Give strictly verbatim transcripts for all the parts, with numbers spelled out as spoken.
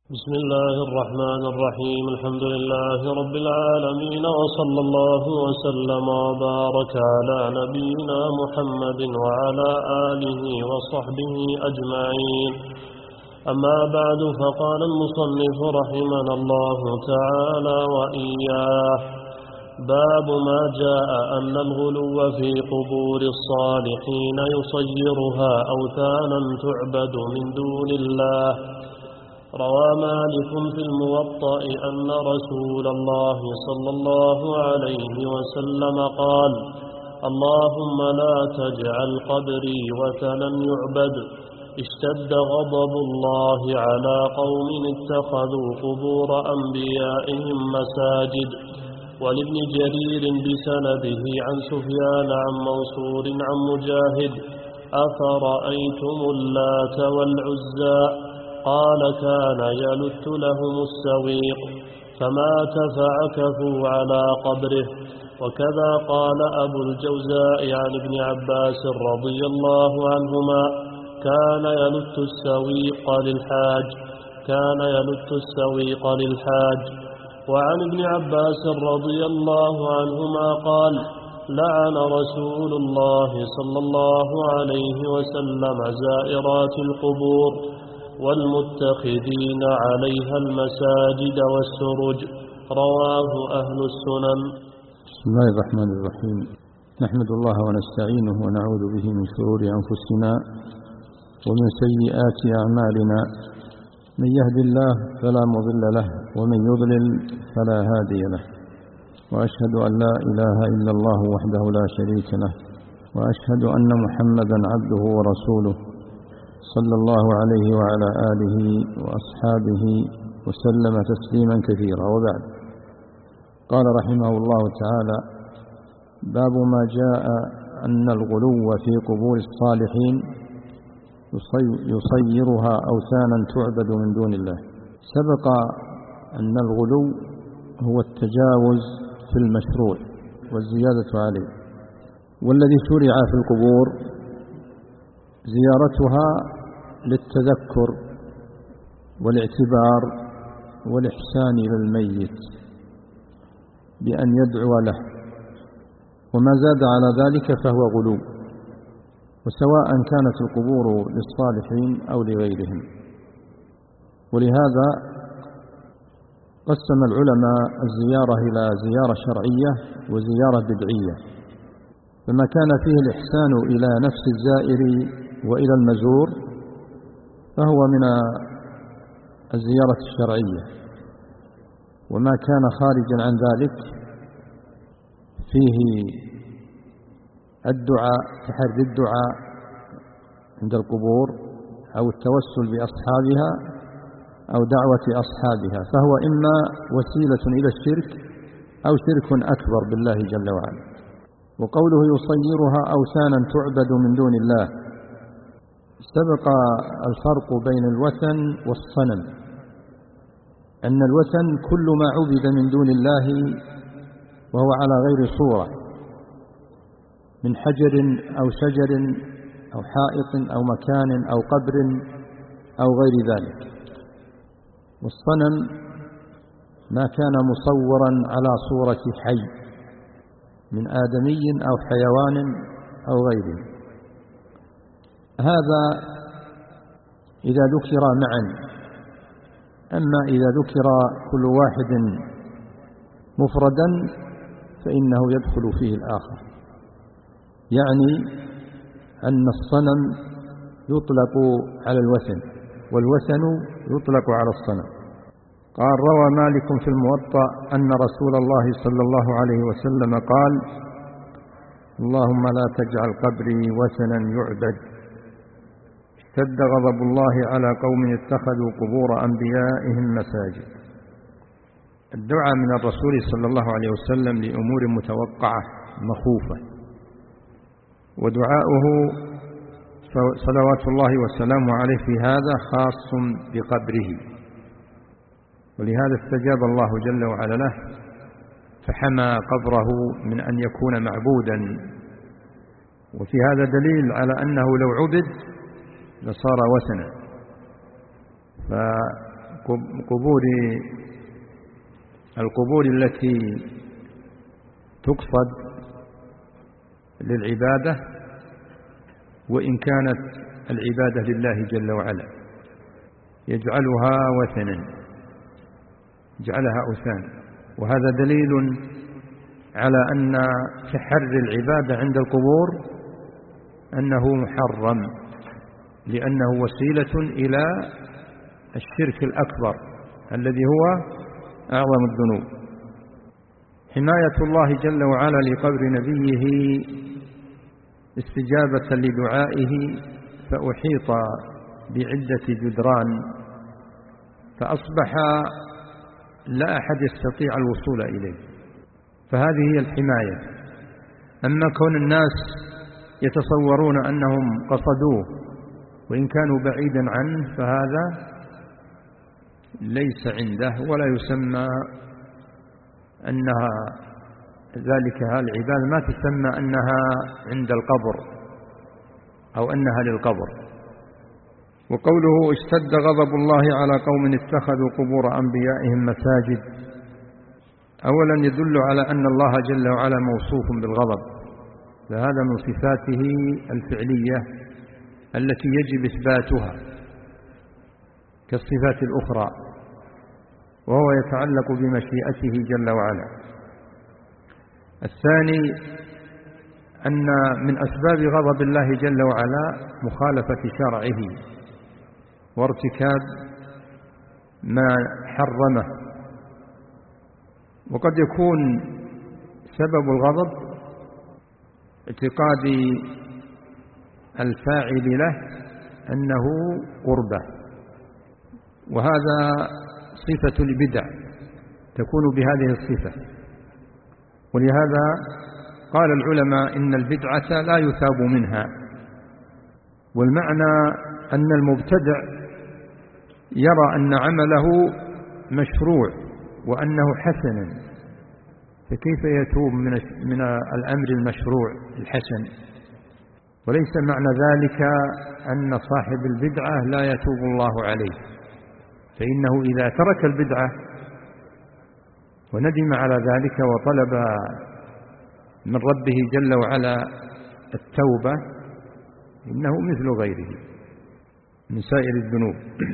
بسم الله الرحمن الرحيم. الحمد لله رب العالمين، وصلى الله وسلم وبارك على نبينا محمد وعلى آله وصحبه أجمعين. أما بعد، فقال المصنف رحمنا الله تعالى وإياه: باب ما جاء أن الغلو في قبور الصالحين يصيرها أوثانا تعبد من دون الله. روى مالك في الموطأ أن رسول الله صلى الله عليه وسلم قال: اللهم لا تجعل قبري وثنا يعبد. اشتد غضب الله على قوم اتخذوا قبور أنبيائهم مساجد. ولابن جرير بسنده عن سفيان عن منصور عن مجاهد: أفرأيتم اللات والعزى؟ قال: كان يلت لهم السويق فمات فعكفوا على قبره. وكذا قال أبو الجوزاء عن ابن عباس رضي الله عنهما: كان يلت السويق للحاج كان يلت السويق للحاج. وعن ابن عباس رضي الله عنهما قال: لعن رسول الله صلى الله عليه وسلم زائرات القبور والمتخذين عليها المساجد والسرج. رواه أهل السنن. بسم الله الرحمن الرحيم. نحمد الله ونستعينه ونعوذ به من شرور أنفسنا ومن سيئات أعمالنا. من يهد الله فلا مضل له، ومن يضلل فلا هادي له. وأشهد أن لا إله إلا الله وحده لا شريك له، وأشهد أن محمدا عبده ورسوله صلى الله عليه وعلى آله وأصحابه وسلم تسليما كثيرا. وبعد، قال رحمه الله تعالى: باب ما جاء أن الغلو في قبور الصالحين يصيرها أوثانا تعبد من دون الله. سبق أن الغلو هو التجاوز في المشروع والزيادة عليه، والذي شرع في القبور زيارتها للتذكر والاعتبار والإحسان إلى الميت بأن يدعو له، وما زاد على ذلك فهو غلو، وسواء كانت القبور للصالحين أو لغيرهم. ولهذا قسم العلماء الزيارة إلى زيارة شرعية وزيارة بدعية. فما كان فيه الإحسان إلى نفس الزائر وإلى المزور فهو من الزيارة الشرعية، وما كان خارجا عن ذلك فيه الدعاء، تحري الدعاء عند القبور أو التوسل بأصحابها أو دعوة أصحابها، فهو إما وسيلة إلى الشرك أو شرك أكبر بالله جل وعلا. وقوله يصيرها أوثانا تعبد من دون الله، سبق الفرق بين الوثن والصنم، أن الوثن كل ما عبد من دون الله وهو على غير صورة من حجر أو شجر أو حائط أو مكان أو قبر أو غير ذلك. والصنم ما كان مصورا على صورة حي من آدمي أو حيوان أو غيره. هذا إذا ذكر معا. أما إذا ذكر كل واحد مفردا فإنه يدخل فيه الآخر، يعني أن الصنم يطلق على الوثن والوثن يطلق على الصنم. قال: روى مالك في الموطأ أن رسول الله صلى الله عليه وسلم قال: اللهم لا تجعل قبري وثنا يعبد. اشتد غضب الله على قوم اتخذوا قبور أنبيائهم مساجد. الدعاء من الرسول صلى الله عليه وسلم لأمور متوقعة مخوفة، ودعاؤه صلوات الله وسلامه عليه في هذا خاص بقبره، ولهذا استجاب الله جل وعلا له فحمى قبره من أن يكون معبودا. وفي هذا دليل على أنه لو عبد لصار وثنا. قبور القبور التي تقصد للعبادة، وإن كانت العبادة لله جل وعلا، يجعلها وثنا، يجعلها أوثان. وهذا دليل على أن تحري العبادة عند القبور أنه محرم، لأنه وسيلة إلى الشرك الأكبر الذي هو أعظم الذنوب. حماية الله جل وعلا لقبر نبيه استجابة لدعائه، فأحيط بعدة جدران، فأصبح لا أحد يستطيع الوصول إليه، فهذه هي الحماية. أما كون الناس يتصورون أنهم قصدوه وإن كانوا بعيدا عنه، فهذا ليس عنده، ولا يسمى أنها ذلك العبادة، ما تسمى أنها عند القبر أو أنها للقبر. وقوله اشتد غضب الله على قوم اتخذوا قبور أنبيائهم مساجد، أولا يدل على أن الله جل وعلا موصوف بالغضب، فهذا من صفاته الفعلية التي يجب إثباتها كالصفات الأخرى، وهو يتعلق بمشيئته جل وعلا. الثاني أن من أسباب غضب الله جل وعلا مخالفة شرعه وارتكاب ما حرمه، وقد يكون سبب الغضب اعتقاد الفاعل له أنه قربة، وهذا صفة البدع تكون بهذه الصفة. ولهذا قال العلماء إن البدعة لا يثاب منها، والمعنى أن المبتدع يرى أن عمله مشروع وأنه حسن، فكيف يتوب من من الأمر المشروع الحسن؟ وليس معنى ذلك أن صاحب البدعة لا يتوب الله عليه، فإنه إذا ترك البدعة وندم على ذلك وطلب من ربه جل وعلا التوبة، إنه مثل غيره من سائر الذنوب.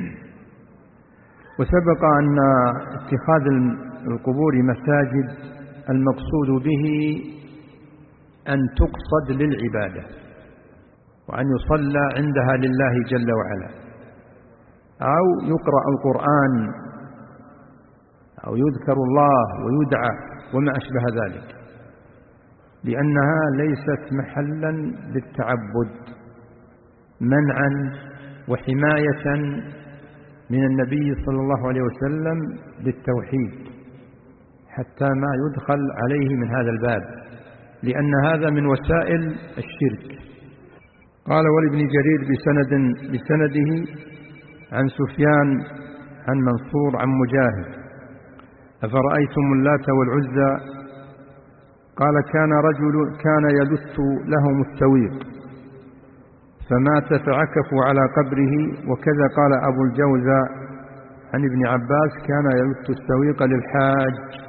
وسبق أن اتخاذ القبور مساجد المقصود به أن تقصد للعبادة، وأن يصلى عندها لله جل وعلا، أو يقرأ القرآن أو يذكر الله ويدعى وما أشبه ذلك، لأنها ليست محلا للتعبد، منعا وحماية من النبي صلى الله عليه وسلم للتوحيد، حتى ما يدخل عليه من هذا الباب، لأن هذا من وسائل الشرك. قال ولابن جرير بسند بسنده عن سفيان عن منصور عن مجاهد: أفرأيتم اللات والعزى؟ قال كان رجل كان يلث لهم السويق فمات فعكفوا على قبره. وكذا قال أبو الجوزاء عن ابن عباس: كان يلث السويق للحاج،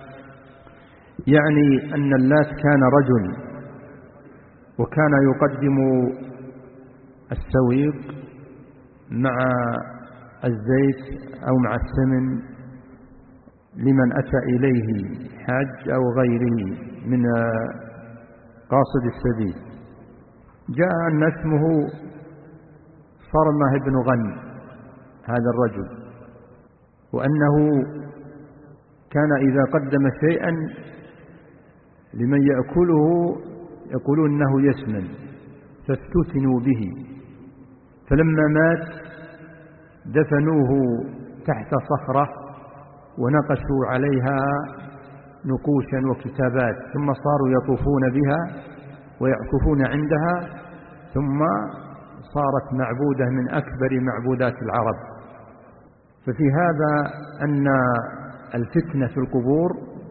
يعني أن اللات كان رجل، وكان يقدم السويق مع الزيت أو مع السمن لمن أتى إليه حاج أو غيره من قاصد السبيل. جاء أن اسمه صرمة بن غنم هذا الرجل، وأنه كان إذا قدم شيئا لمن يأكله يقولون أنه يسمن، فافتتنوا به، فلما مات دفنوه تحت صخرة ونقشوا عليها نقوشا وكتابات، ثم صاروا يطوفون بها ويعكفون عندها، ثم صارت معبودة من أكبر معبودات العرب. ففي هذا أن الفتنة في القبور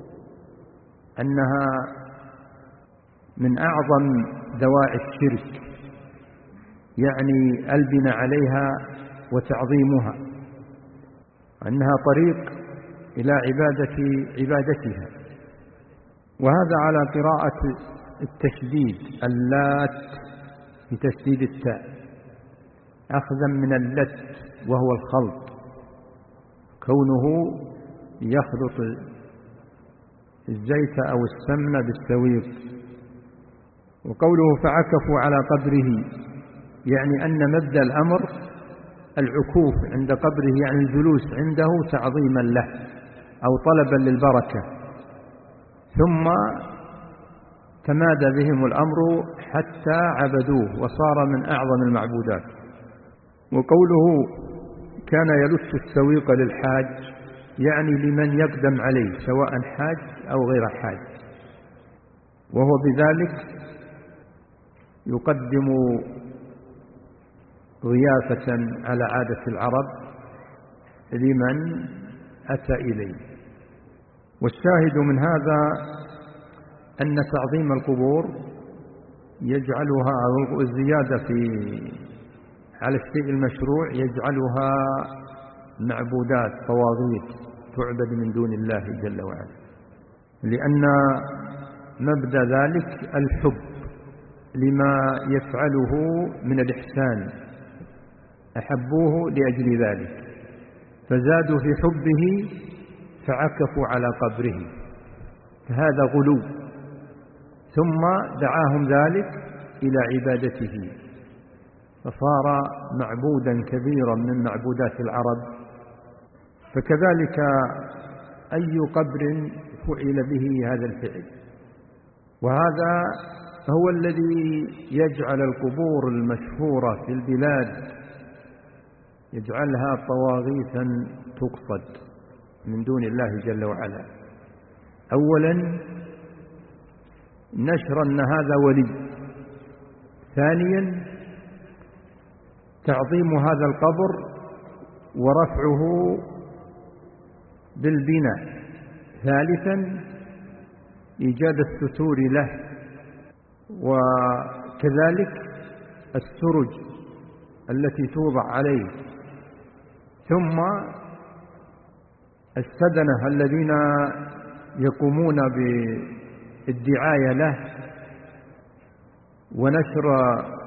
أنها من أعظم دواعي الشرك، يعني البناء عليها وتعظيمها. أنها طريق إلى عبادة عبادتها. وهذا على قراءة التشديد، اللات بتشديد التاء، أخذا من اللت وهو الخلط، كونه يخلط الزيت أو السمن بالسويق. وقوله فعكفوا على قبره يعني أن مبدأ الأمر العكوف عند قبره، يعني الجلوس عنده تعظيما له أو طلبا للبركة، ثم تمادى بهم الأمر حتى عبدوه وصار من أعظم المعبودات. وقوله كان يلت السويق للحاج يعني لمن يقدم عليه سواء حاج أو غير حاج، وهو بذلك يقدم ضيافة على عادة العرب لمن أتى إليه. والشاهد من هذا أن تعظيم القبور يجعلها، أو الزيادة في على الشيء المشروع يجعلها معبودات طواغيت تعبد من دون الله جل وعلا، لأن مبدأ ذلك الحب لما يفعله من الإحسان، أحبوه لأجل ذلك فزادوا في حبه فعكفوا على قبره، فهذا غلو. ثم دعاهم ذلك إلى عبادته فصار معبودا كبيرا من معبودات العرب. فكذلك أي قبر فعل به هذا الفعل، وهذا هو الذي يجعل القبور المشهورة في البلاد يجعلها طواغيثا تقصد من دون الله جل وعلا. أولا نشر أن هذا ولي، ثانيا تعظيم هذا القبر ورفعه بالبناء، ثالثا إيجاد الستور له، وكذلك السرج التي توضع عليه، ثم السدنة الذين يقومون بالدعاية له ونشر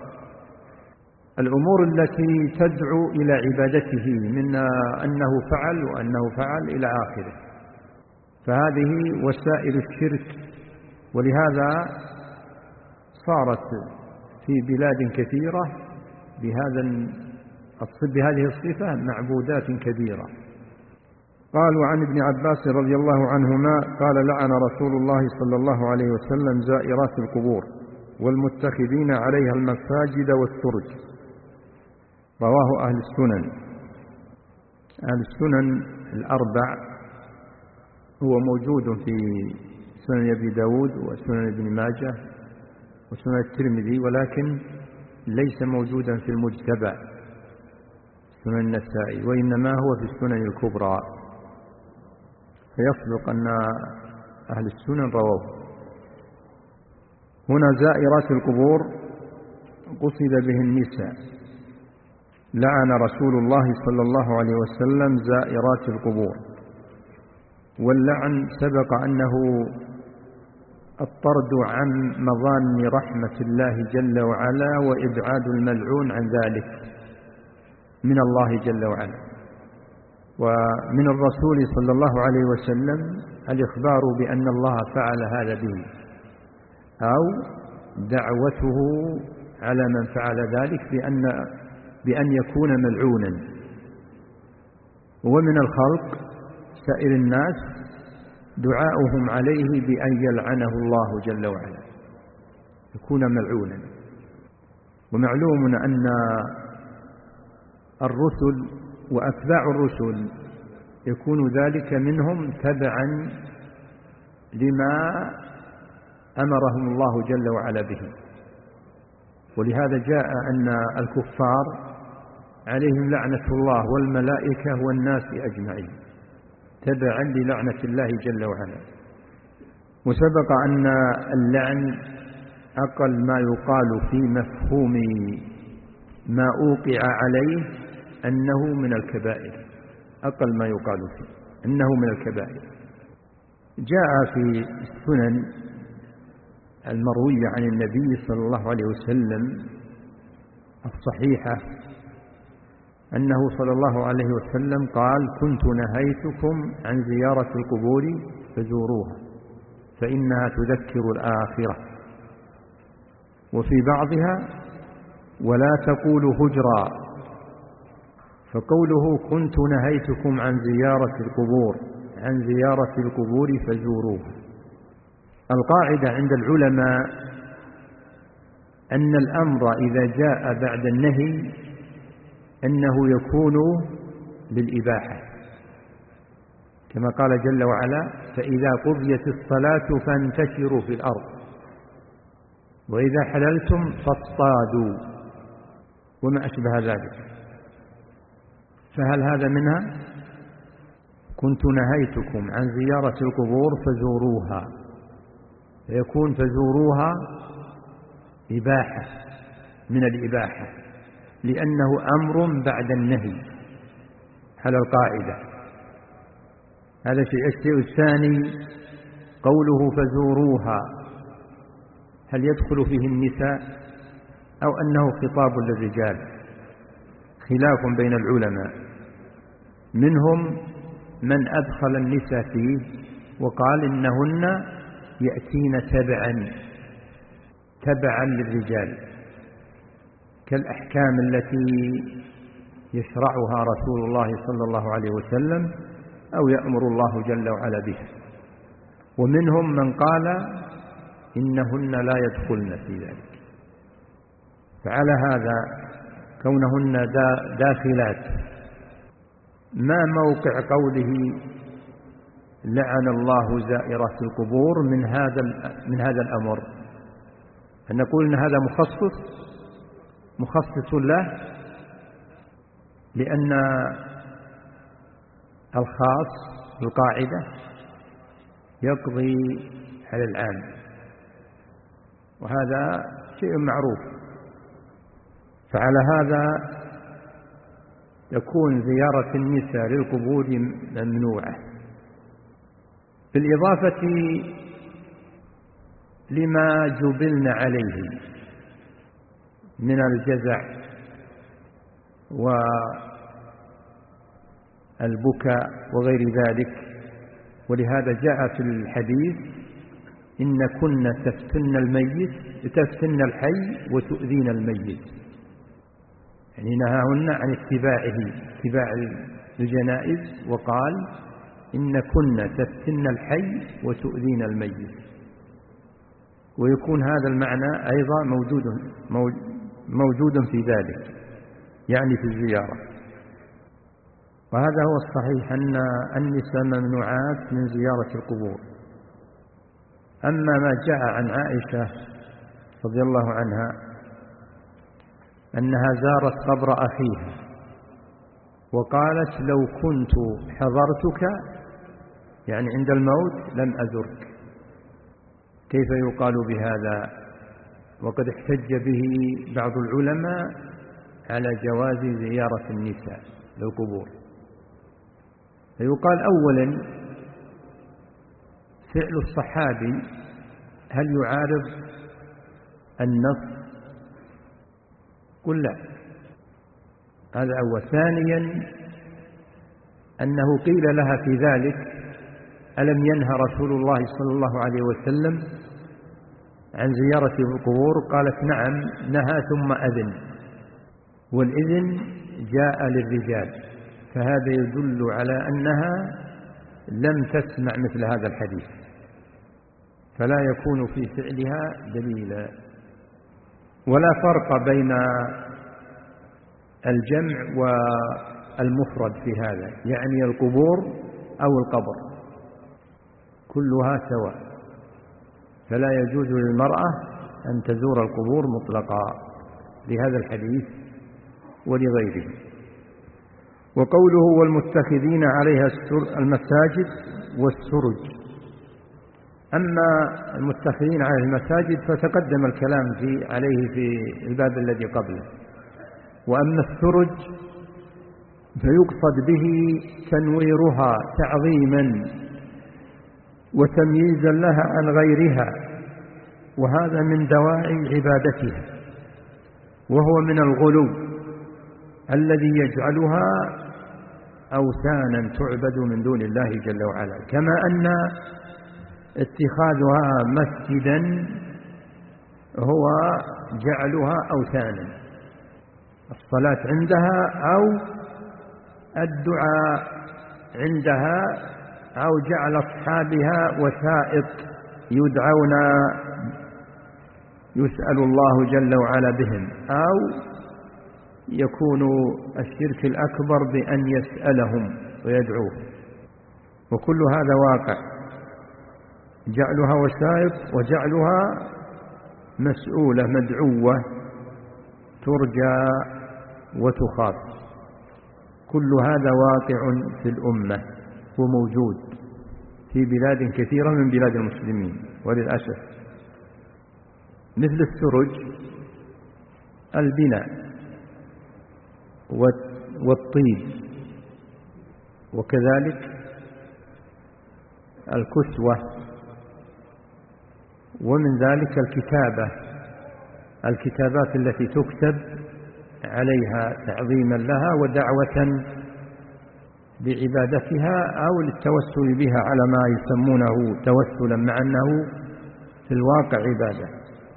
الأمور التي تدعو إلى عبادته من أنه فعل وأنه فعل إلى آخره. فهذه وسائل الشرك، ولهذا صارت في بلاد كثيرة بهذا بهذه الصفة معبودات كبيرة. قالوا عن ابن عباس رضي الله عنهما قال لعن رسول الله صلى الله عليه وسلم زائرات القبور والمتخذين عليها المساجد والسرج. رواه أهل السنن. أهل السنن الأربع هو موجود في سنن أبي داود وسنن ابن ماجه وسنن الترمذي، ولكن ليس موجودا في المجتبى سنن النسائي، وإنما هو في السنن الكبرى، فيصدق أن أهل السنن رواه. هنا زائرات القبور قصد به النساء. لعن رسول الله صلى الله عليه وسلم زائرات القبور. واللعن سبق أنه الطرد عن مظان رحمة الله جل وعلا وإبعاد الملعون عن ذلك من الله جل وعلا. ومن الرسول صلى الله عليه وسلم الإخبار بأن الله فعل هذا به، أو دعوته على من فعل ذلك بأن بأن يكون ملعونا. ومن الخلق سائر الناس دعاؤهم عليه بأن يلعنه الله جل وعلا، يكون ملعونا. ومعلوم أن الرسل وأتباع الرسل يكون ذلك منهم تبعا لما أمرهم الله جل وعلا به. ولهذا جاء أن الكفار عليهم لعنة الله والملائكة والناس أجمعين تبعا للعنة الله جل وعلا. وسبق أن اللعن أقل ما يقال في مفهوم ما أوقع عليه أنه من الكبائر، أقل ما يقال فيه إنه من الكبائر. جاء في السنن المروية عن النبي صلى الله عليه وسلم الصحيحة أنه صلى الله عليه وسلم قال: كنت نهيتكم عن زيارة القبور فزوروها فإنها تذكر الآخرة. وفي بعضها: ولا تقولوا هجرا. فقوله كنت نهيتكم عن زيارة القبور عن زيارة القبور فزوروها. القاعدة عند العلماء أن الأمر إذا جاء بعد النهي أنه يكون للإباحة، كما قال جل وعلا: فإذا قضيت الصلاة فانتشروا في الأرض وإذا حللتم فاصطادوا وما أشبه ذلك. فهل هذا منها؟ كنت نهيتكم عن زيارة القبور فزوروها، فيكون فزوروها إباحة من الإباحة، لأنه أمر بعد النهي على القاعدة. هذا شيء. الشيء الثاني قوله فزوروها، هل يدخل فيه النساء أو أنه خطاب للرجال؟ خلاف بين العلماء، منهم من أدخل النساء فيه وقال إنهن يأتين تبعا تبعا للرجال، كالأحكام التي يشرعها رسول الله صلى الله عليه وسلم أو يأمر الله جل وعلا بها. ومنهم من قال إنهن لا يدخلن في ذلك. فعلى هذا كونهن داخلات، ما موقع قوله لعن الله زائرات القبور من هذا من هذا الأمر؟ أن نقول إن هذا مخصص مخصص له، لأن الخاص بالقاعدة يقضي على العام، وهذا شيء معروف. فعلى هذا يكون زيارة النساء للقبور ممنوعة، بالإضافة لما جبلن عليه من الجزع والبكاء وغير ذلك. ولهذا جاء في الحديث: إن كن تفتن الميت تفتن الحي وتؤذين الميت. يعني نهاهن عن اتباعه اتباع الجنائز، وقال: إن كن تفتن الحي وتؤذين الميت. ويكون هذا المعنى أيضا موجود موجود في ذلك، يعني في الزيارة. وهذا هو الصحيح، أن النساء ممنوعات من زيارة القبور. أما ما جاء عن عائشة رضي الله عنها أنها زارت قبر أخيها وقالت: لو كنت حضرتك، يعني عند الموت، لم أزرك. كيف يقال بهذا وقد احتج به بعض العلماء على جواز زيارة النساء للقبور؟ فيقال: أولا، فعل الصحابي هل يعارض النص؟ قل لا، هذا أول. ثانيا، أنه قيل لها في ذلك: ألم ينهى رسول الله صلى الله عليه وسلم عن زيارة القبور؟ قالت: نعم نهى ثم أذن، والإذن جاء للرجال. فهذا يدل على أنها لم تسمع مثل هذا الحديث، فلا يكون في فعلها دليلا. ولا فرق بين الجمع والمفرد في هذا، يعني القبور أو القبر كلها سواء، فلا يجوز للمرأة أن تزور القبور مطلقا لهذا الحديث ولغيره. وقوله: والمتخذين عليها المساجد والسرج. أما المتخذين على المساجد فتقدم الكلام في عليه في الباب الذي قبله. وأما السرج فيقصد به تنويرها تعظيما وتمييزا لها عن غيرها، وهذا من دواعي عبادتها، وهو من الغلو الذي يجعلها أوثانا تعبد من دون الله جل وعلا، كما أن اتخاذها مسجدا هو جعلها أوثانا، الصلاة عندها أو الدعاء عندها أو جعل أصحابها وسائط يدعون يسأل الله جل وعلا بهم، أو يكون الشرك الأكبر بأن يسألهم ويدعوهم، وكل هذا واقع، جعلها وسائط وجعلها مسؤولة مدعوة ترجى وتخاف، كل هذا واقع في الأمة وموجود في بلاد كثيرة من بلاد المسلمين وللأسف، مثل السرج، البناء والطيب، وكذلك الكسوة، ومن ذلك الكتابة، الكتابات التي تكتب عليها تعظيما لها ودعوة بعبادتها أو للتوسل بها على ما يسمونه توسلا، مع أنه في الواقع عبادة،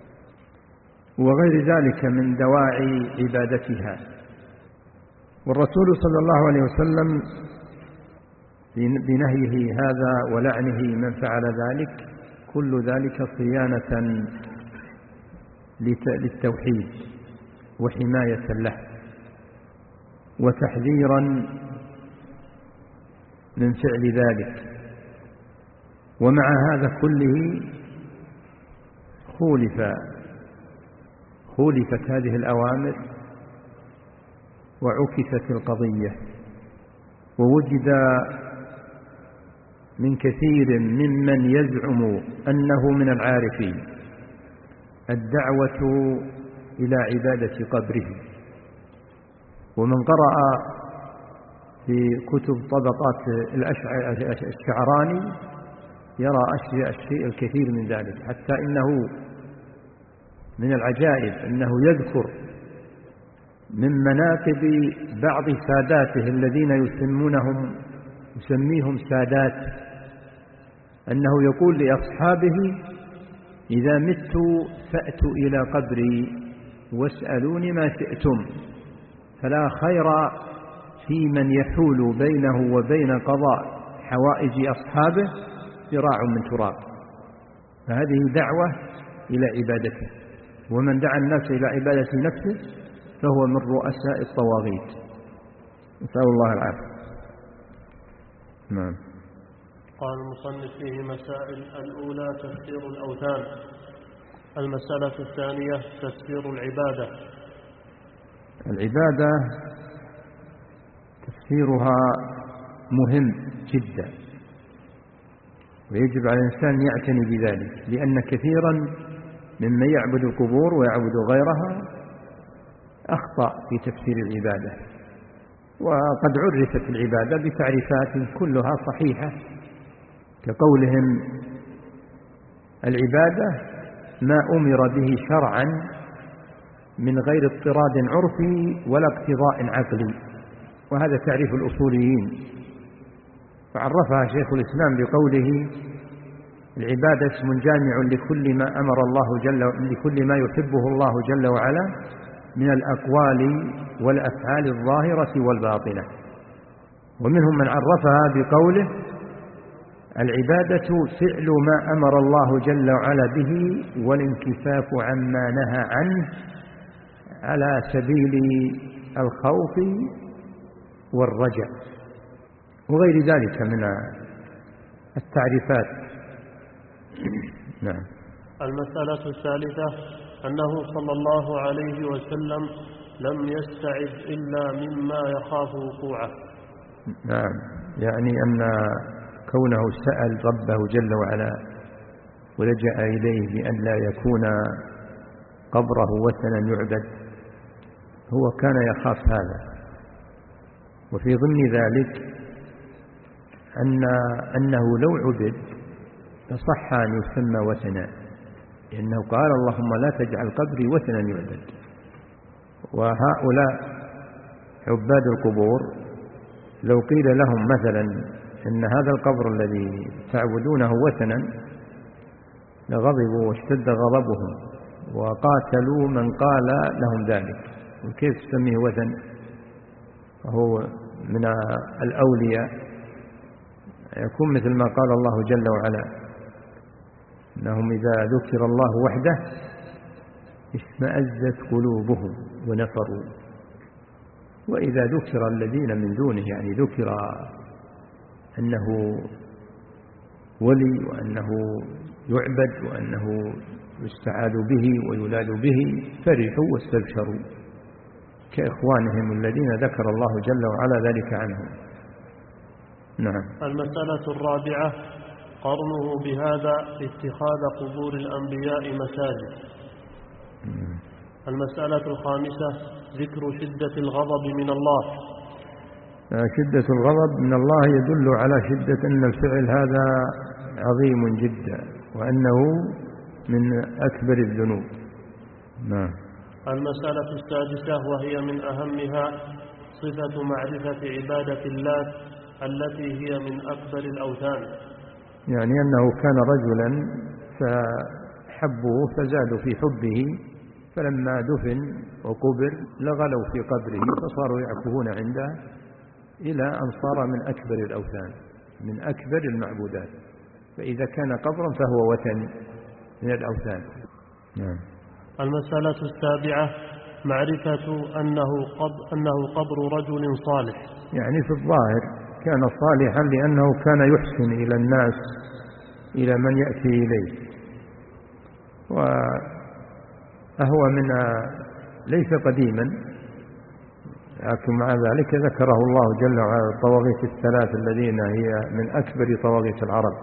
وغير ذلك من دواعي عبادتها. والرسول صلى الله عليه وسلم بنهيه هذا ولعنه من فعل ذلك، كل ذلك صيانة للتوحيد وحماية له وتحذيرا من فعل ذلك. ومع هذا كله خولف خولفت هذه الأوامر وعكست القضية، ووجد من كثير ممن يزعم أنه من العارفين الدعوة إلى عبادة قبره. ومن قرأ في كتب طبقات الشعراني يرى أشياء الشيء الكثير من ذلك، حتى إنه من العجائب أنه يذكر من مناقب بعض ساداته الذين يسمونهم يسميهم سادات، أنه يقول لأصحابه: إذا مت فأتوا إلى قبري واسألوني ما شئتم، فلا خير في من يحول بينه وبين قضاء حوائج أصحابه ذراع من تراب. فهذه دعوة إلى عبادته، ومن دعا الناس إلى عبادة نفسه فهو من رؤساء الطواغيت، نسأل الله العافية. نعم. قال المصنف فيه مسائل: الأولى تفسير الأوثان. المسألة الثانية تفسير العبادة. العبادة تفسيرها مهم جدا، ويجب على الإنسان يعتني بذلك، لأن كثيرا ممن يعبد القبور ويعبد غيرها أخطأ في تفسير العبادة، وقد عرفت العبادة بتعريفات كلها صحيحة، كقولهم: العبادة ما أمر به شرعا من غير اضطراد عرفي ولا اقتضاء عقلي، وهذا تعريف الأصوليين. وعرفها شيخ الإسلام بقوله: العبادة اسم جامع لكل ما أمر الله جل لكل ما يحبه الله جل وعلا من الأقوال والأفعال الظاهرة والباطنة. ومنهم من عرفها بقوله: العبادة فعل ما أمر الله جل وعلا به والانكفاف عما نهى عنه على سبيل الخوف والرجاء، وغير ذلك من التعريفات. نعم. المسألة الثالثة أنه صلى الله عليه وسلم لم يستعذ إلا مما يخاف وقوعه. نعم، يعني أن كونه سأل ربه جل وعلا ولجأ إليه بأن لا يكون قبره وثنا يعبد، هو كان يخاف هذا، وفي ضمن ذلك أن أنه لو عبد فصح أن يسمى وثنا، لأنه قال اللهم لا تجعل قبري وثنا يعبد. وهؤلاء عباد القبور لو قيل لهم مثلا إن هذا القبر الذي تعبدونه وثنا لغضبوا واشتد غضبهم وقاتلوا من قال لهم ذلك. وكيف تسميه وثن وهو من الأولياء؟ يكون مثل ما قال الله جل وعلا إنهم إذا ذكر الله وحده اشمأزت قلوبهم ونفروا، وإذا ذكر الذين من دونه يعني ذكر أنه ولي وأنه يعبد وأنه يستعاذ به ويلاد به فرحوا واستبشروا كإخوانهم الذين ذكر الله جل وعلا ذلك عنهم. نعم. المسألة الرابعة قرنه بهذا اتخاذ قبور الأنبياء مساجد. المسألة الخامسة ذكر شدة الغضب من الله. شدة الغضب من الله يدل على شدة أن الفعل هذا عظيم جدا وأنه من أكبر الذنوب. نعم. المسألة السادسة وهي من أهمها صفة معرفة عبادة الله التي هي من أكبر الأوثان، يعني أنه كان رجلا فحبوه فزادوا في حبه، فلما دفن وقبر لغلوا في قبره فصاروا يعكفون عنده إلى أن صار من أكبر الأوثان من أكبر المعبودات. فإذا كان قبرا فهو وثن من الأوثان. نعم. المسألة السابعة معرفة أنه, قب أنه قبر رجل صالح، يعني في الظاهر كان صالحا لأنه كان يحسن إلى الناس إلى من يأتي إليه، وهو من ليس قديما، لكن مع ذلك ذكره الله جل وعلا الطواغيت الثلاث الذين هي من أكبر طواغيت العرب،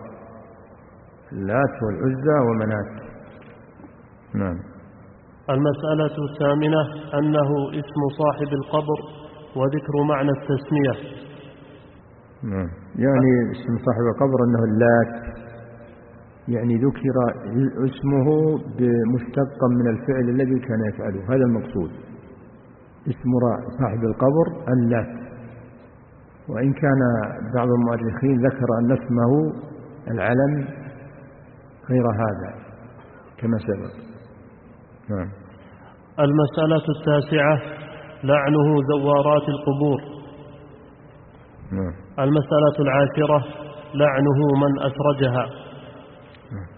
اللات والعزى ومنات. نعم. المسألة الثامنة أنه اسم صاحب القبر وذكر معنى التسمية. نعم. يعني اسم صاحب القبر أنه اللات، يعني ذكر اسمه بمشتقا من الفعل الذي كان يفعله، هذا المقصود. اسم صاحب القبر اللات، وإن كان بعض المؤرخين ذكر أن اسمه العلم غير هذا كما سبق. نعم. المسألة التاسعة لعنه زوارات القبور. نعم. المسألة العاشرة لعنه من أسرجها. نعم.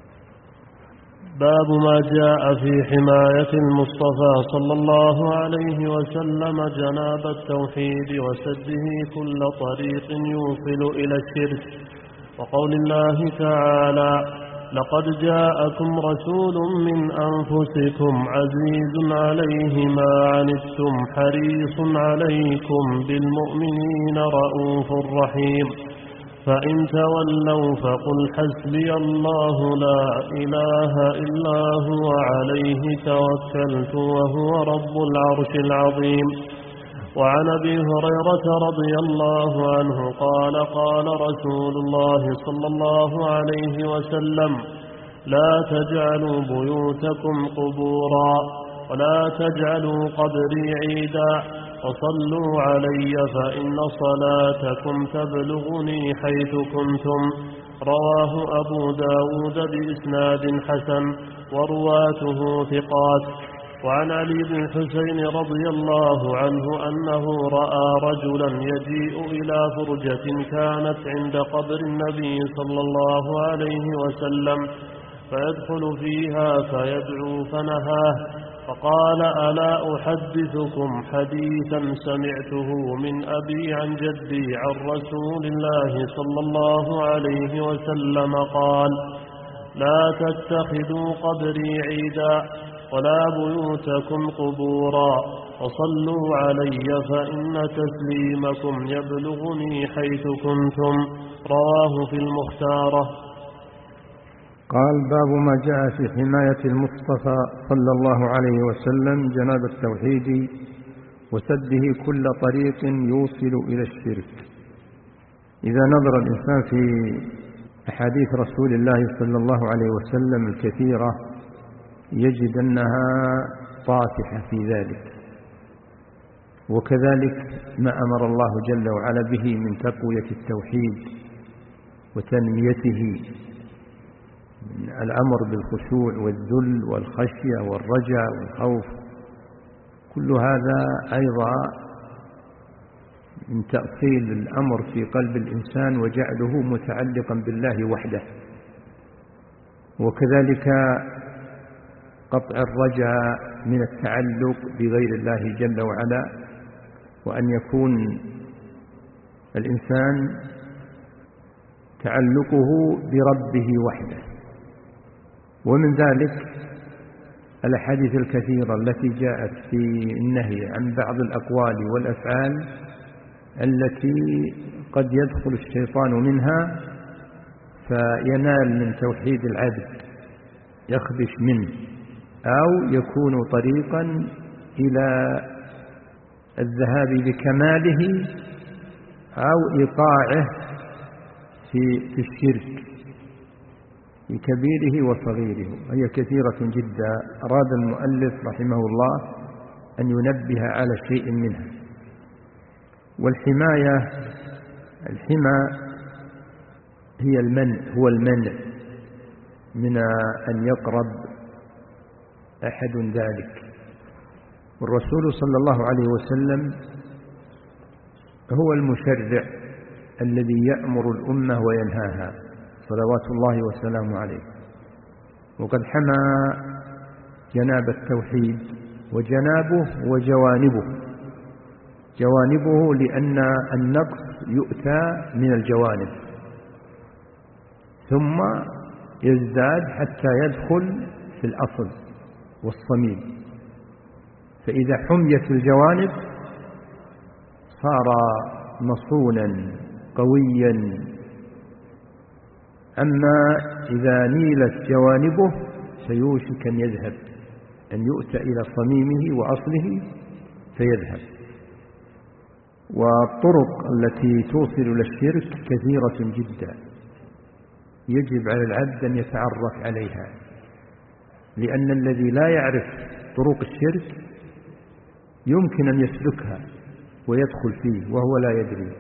باب ما جاء في حماية المصطفى صلى الله عليه وسلم جناب التوحيد وسده كل طريق يوصل إلى الشرك، وقول الله تعالى لقد جاءكم رسول من أنفسكم عزيز عليه ما عنتم حريص عليكم بالمؤمنين رؤوف رحيم، فإن تولوا فقل حسبي الله لا إله إلا هو عليه توكلت وهو رب العرش العظيم. وعن أبي هريرة رضي الله عنه قال قال رسول الله صلى الله عليه وسلم لا تجعلوا بيوتكم قبورا ولا تجعلوا قبري عيدا وصلوا علي فإن صلاتكم تبلغني حيث كنتم. رواه أبو داود بإسناد حسن ورواته ثقات. وعن علي بن الحسين رضي الله عنه أنه رأى رجلا يجيء إلى فرجة كانت عند قبر النبي صلى الله عليه وسلم فيدخل فيها فيدعو فنهاه، فقال ألا أحدثكم حديثا سمعته من أبي عن جدي عن رسول الله صلى الله عليه وسلم قال لا تتخذوا قبري عيدا ولا بيوتكم قبورا وصلوا علي فإن تسليمكم يبلغني حيث كنتم. رواه في المختارة. قال باب ما جاء في حماية المصطفى صلى الله عليه وسلم جناب التوحيد وسده كل طريق يوصل إلى الشرك. إذا نظر الإنسان في أحاديث رسول الله صلى الله عليه وسلم الكثيرة يجد أنها طافحة في ذلك، وكذلك ما أمر الله جل وعلا به من تقوية التوحيد وتنميته، الأمر بالخشوع والذل والخشية والرجاء والخوف، كل هذا أيضا من تأصيل الأمر في قلب الإنسان وجعله متعلقا بالله وحده. وكذلك قطع الرجاء من التعلق بغير الله جل وعلا، وأن يكون الإنسان تعلقه بربه وحده. ومن ذلك الأحاديث الكثيرة التي جاءت في النهي عن بعض الأقوال والأفعال التي قد يدخل الشيطان منها فينال من توحيد العبد، يخدش منه، أو يكون طريقا إلى الذهاب بكماله أو إيقاعه في في الشرك في كبيره وصغيره، وهي كثيرة جدا. أراد المؤلف رحمه الله أن ينبه على شيء منها. والحماية، الحمى هي المنع، هو المنع من أن يقرب أحد ذلك. والرسول صلى الله عليه وسلم هو المشرع الذي يأمر الأمة وينهاها صلوات الله وسلامه عليه، وقد حمى جناب التوحيد وجنابه وجوانبه. جوانبه لأن النقص يؤتى من الجوانب ثم يزداد حتى يدخل في الأصل والصميم، فإذا حميت الجوانب صار مصونا قويا. أما إذا نيلت جوانبه سيوشك أن يذهب، أن يؤتى إلى صميمه وأصله فيذهب. والطرق التي توصل إلى الشرك كثيرة جدا، يجب على العبد أن يتعرف عليها، لأن الذي لا يعرف طرق الشرك يمكن أن يسلكها ويدخل فيه وهو لا يدري.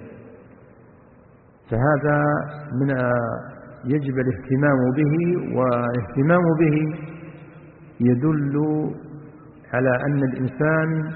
فهذا من يجب الاهتمام به، والاهتمام به يدل على أن الإنسان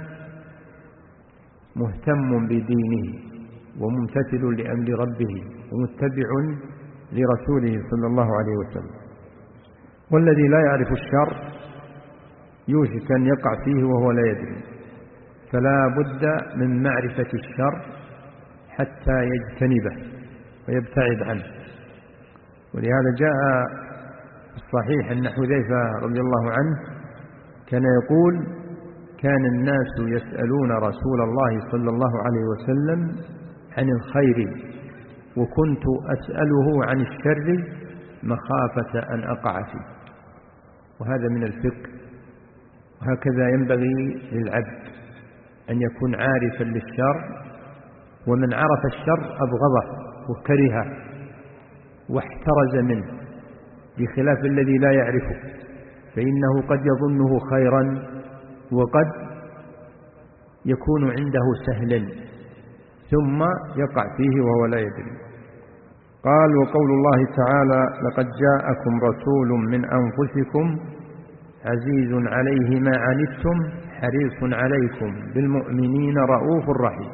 مهتم بدينه وممتثل لأمر ربه ومتبع لرسوله صلى الله عليه وسلم. والذي لا يعرف الشر يوشك أن يقع فيه وهو لا يدري، فلا بد من معرفة الشر حتى يجتنبه ويبتعد عنه. ولهذا جاء الصحيح أن حذيفة رضي الله عنه كان يقول: كان الناس يسألون رسول الله صلى الله عليه وسلم عن الخير وكنت أسأله عن الشر مخافة أن أقع فيه. وهذا من الفقه، وهكذا ينبغي للعبد أن يكون عارفا للشر، ومن عرف الشر أبغضه وكرهه واحترز منه، بخلاف الذي لا يعرفه، فإنه قد يظنه خيرا وقد يكون عنده سهلا ثم يقع فيه وهو لا يدري. قال: وقول الله تعالى: لقد جاءكم رسول من أنفسكم عزيز عليه ما عنتم حريص عليكم بالمؤمنين رؤوف رحيم.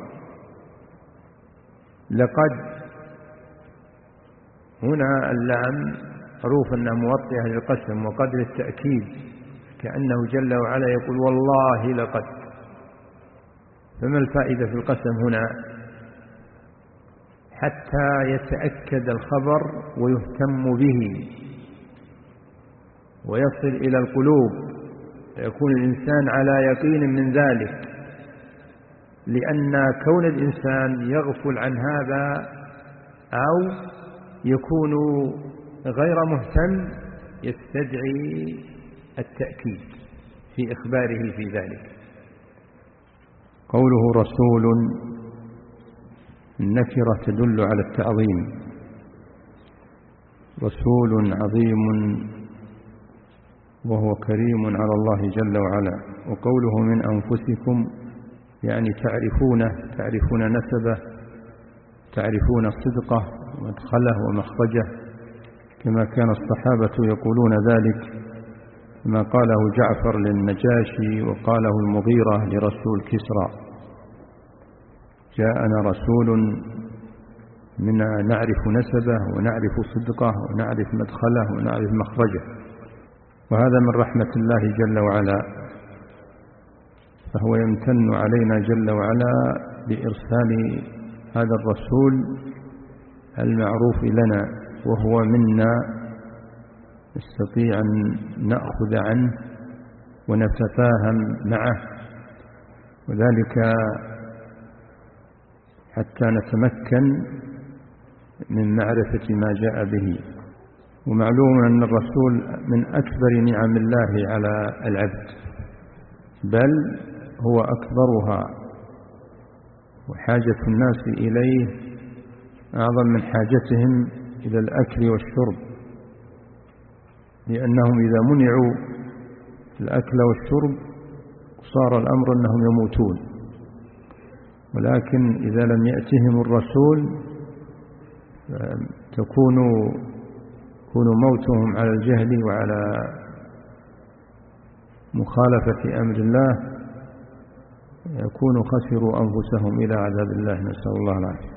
لقد هنا اللام حروف أنها موطئة للقسم، وقد للتأكيد، كأنه جل وعلا يقول: والله لقد. فما الفائدة في القسم هنا؟ حتى يتأكد الخبر ويهتم به ويصل إلى القلوب، يكون الإنسان على يقين من ذلك، لأن كون الإنسان يغفل عن هذا أو يكون غير مهتم يستدعي التأكيد في إخباره في ذلك. قوله رسول النكرة تدل على التعظيم، رسول عظيم وهو كريم على الله جل وعلا. وقوله من أنفسكم يعني تعرفونه، تعرفون نسبه، تعرفون صدقه ومدخله ومخرجه، كما كان الصحابة يقولون ذلك، كما قاله جعفر للنجاشي وقاله المغيرة لرسول كسرى: جاءنا رسول من نعرف نسبه ونعرف صدقه ونعرف مدخله ونعرف مخرجه. وهذا من رحمة الله جل وعلا، فهو يمتن علينا جل وعلا بإرسال هذا الرسول المعروف لنا، وهو منا نستطيع أن نأخذ عنه ونتفاهم معه، وذلك حتى نتمكن من معرفة ما جاء به. ومعلوم أن الرسول من أكبر نعم الله على العبد، بل هو أكبرها، وحاجة الناس إليه أعظم من حاجتهم إلى الأكل والشرب، لأنهم إذا منعوا الأكل والشرب صار الأمر أنهم يموتون، ولكن إذا لم يأتهم الرسول تكون يكون موتهم على الجهل وعلى مخالفة أمر الله، يكون خسروا أنفسهم إلى عذاب الله، نسأل الله العافية.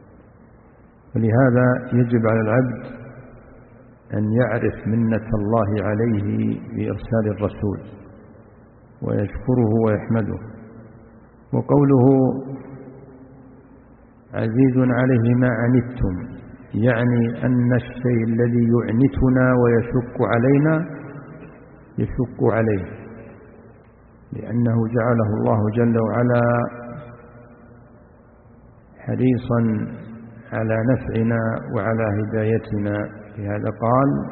ولهذا يجب على العبد أن يعرف منة الله عليه بإرسال الرسول ويشكره ويحمده. وقوله عزيز عليه ما عنتم، يعني أن الشيء الذي يعنتنا ويشق علينا يشق عليه، لأنه جعله الله جل وعلا حريصا على نفعنا وعلى هدايتنا. لهذا قال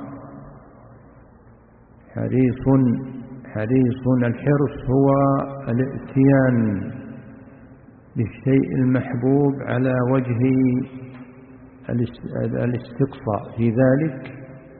حريص حريص الحرص هو الاتيان بالشيء المحبوب على وجه الاستقصاء في ذلك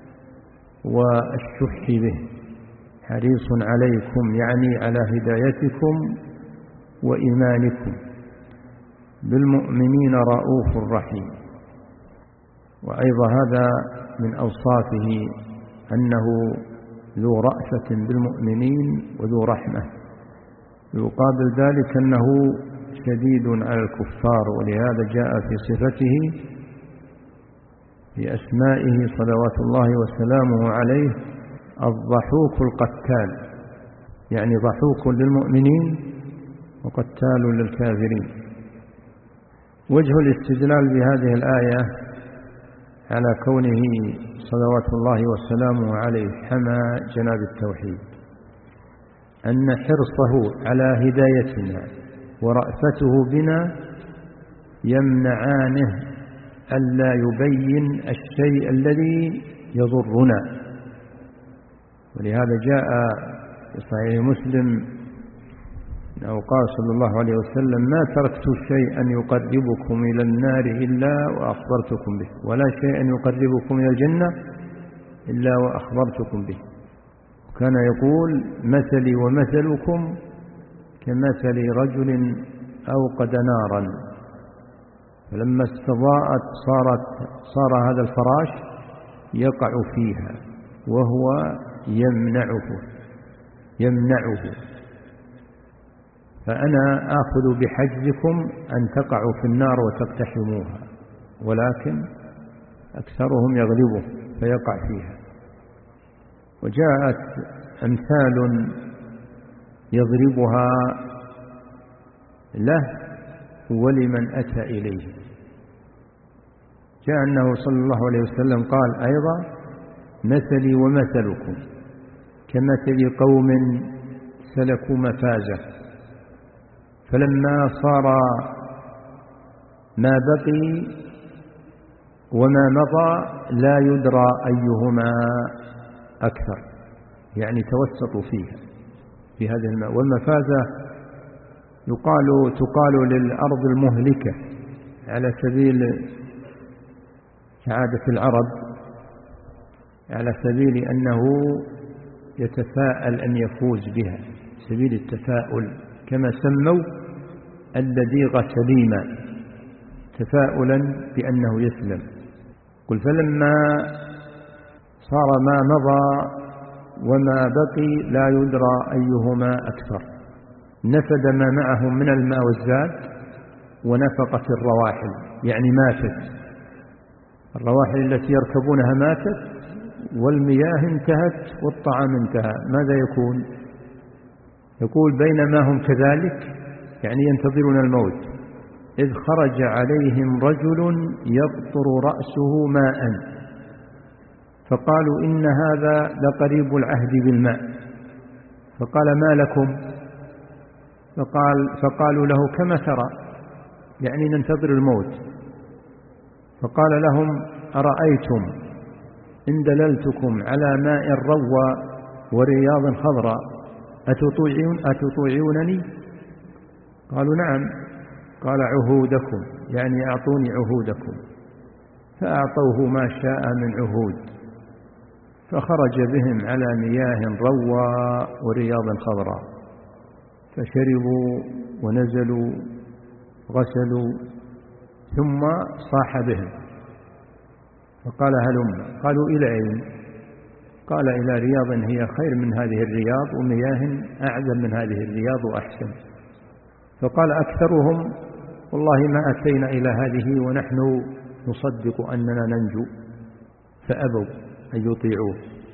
والشح به. حريص عليكم يعني على هدايتكم وإيمانكم، بالمؤمنين رؤوف رحيم. وأيضا هذا من أوصافه أنه ذو رأفة بالمؤمنين وذو رحمة، يقابل ذلك أنه شديد على الكفار، ولهذا جاء في صفته في أسمائه صلوات الله وسلامه عليه الضحوك القتال، يعني ضحوك للمؤمنين وقتال للكافرين. وجه الاستدلال بهذه الآية على كونه صلوات الله وسلامه عليه حمى جناب التوحيد أن حرصه على هدايتنا ورأفته بنا يمنعانه ألا يبين الشيء الذي يضرنا. ولهذا جاء في صحيح مسلم أنه قال صلى الله عليه وسلم: ما تركت شيئا يقربكم إلى النار إلا وأخبرتكم به، ولا شيئا يقربكم إلى الجنة إلا وأخبرتكم به. وكان يقول: مثلي ومثلكم كمثل رجل أوقد نارا، فلما استضاءت صارت صار هذا الفراش يقع فيها وهو يمنعه يمنعه فأنا آخذ بحجزكم أن تقعوا في النار وتقتحموها، ولكن أكثرهم يغلبه فيقع فيها. وجاءت أمثال يضربها له ولمن أتى إليه. جاء أنه صلى الله عليه وسلم قال أيضا: مثلي ومثلكم كمثل قوم سلكوا مفازة، فلما صار ما بقي وما مضى لا يدرى أيهما أكثر، يعني توسطوا فيها في هذا الماء. والمفازة يقال تقال للأرض المهلكة على سبيل كعادة العرب، على سبيل أنه يتفاءل أن يفوز بها، سبيل التفاؤل، كما سموا اللديغ سليما، تفاؤلا بأنه يسلم. قل فلما صار ما مضى وما بقي لا يدرى أيهما أكثر، نفد ما معهم من الماء والزاد ونفقت الرواحل، يعني ماتت الرواحل التي يركبونها، ماتت، والمياه انتهت والطعام انتهى. ماذا يكون؟ يقول بينما هم كذلك، يعني ينتظرون الموت، إذ خرج عليهم رجل يقطر رأسه ماء فقالوا إن هذا لقريب العهد بالماء، فقال ما لكم؟ فقال فقالوا له كما ترى، يعني ننتظر الموت. فقال لهم أرأيتم إن دللتكم على ماء روى ورياض خضراء أتطيعون أتطيعونني؟ قالوا نعم. قال عهودكم، يعني أعطوني عهودكم. فأعطوه ما شاء من عهود، فخرج بهم على مياه روى ورياض خضراء، فشربوا ونزلوا غسلوا، ثم صاح بهم فقال هلم. قالوا إلى أين؟ قال إلى رياض هي خير من هذه الرياض، ومياه أعذب من هذه الرياض وأحسن. فقال أكثرهم والله ما أتينا إلى هذه ونحن نصدق أننا ننجو، فأبوا أن يطيعوه،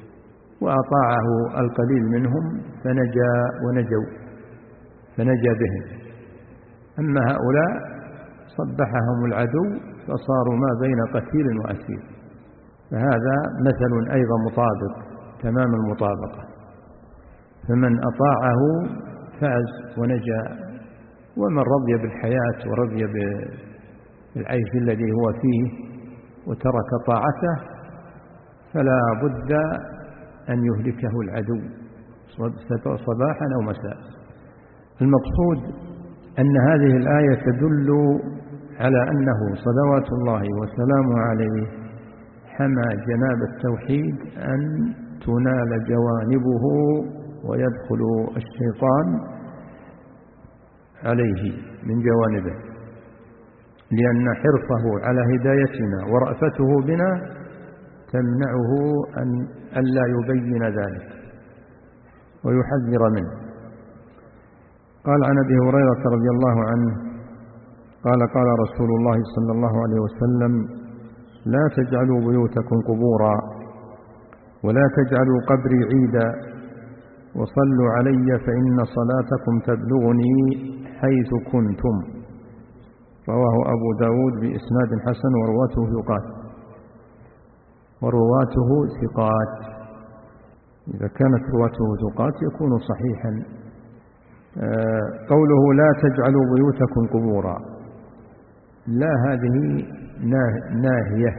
وأطاعه القليل منهم فنجا ونجوا فنجا بهم. أما هؤلاء صبحهم العدو فصاروا ما بين قتيل وأسير. فهذا مثل أيضا مطابق تمام المطابقة، فمن أطاعه فاز ونجا، ومن رضي بالحياة ورضي بالعيش الذي هو فيه وترك طاعته فلا بد أن يهلكه العدو صباحا أو مساء. المقصود أن هذه الآية تدل على أنه صلوات الله وسلامه عليه حمى جناب التوحيد أن تنال جوانبه ويدخل الشيطان عليه من جوانبه، لأن حرصه على هدايتنا ورأفته بنا تمنعه أن ألا يبين ذلك ويحذر منه. قال عن أبي هريرة رضي الله عنه قال قال رسول الله صلى الله عليه وسلم لا تجعلوا بيوتكم قبورا ولا تجعلوا قبري عيدا وصلوا علي فإن صلاتكم تبلغني حيث كنتم. رواه أبو داود بإسناد حسن ورواته ثقات ورواته ثقات إذا كانت رواته ثقات يكون صحيحا. قوله لا تجعلوا بيوتكم قبورا، لا هذه ناهية،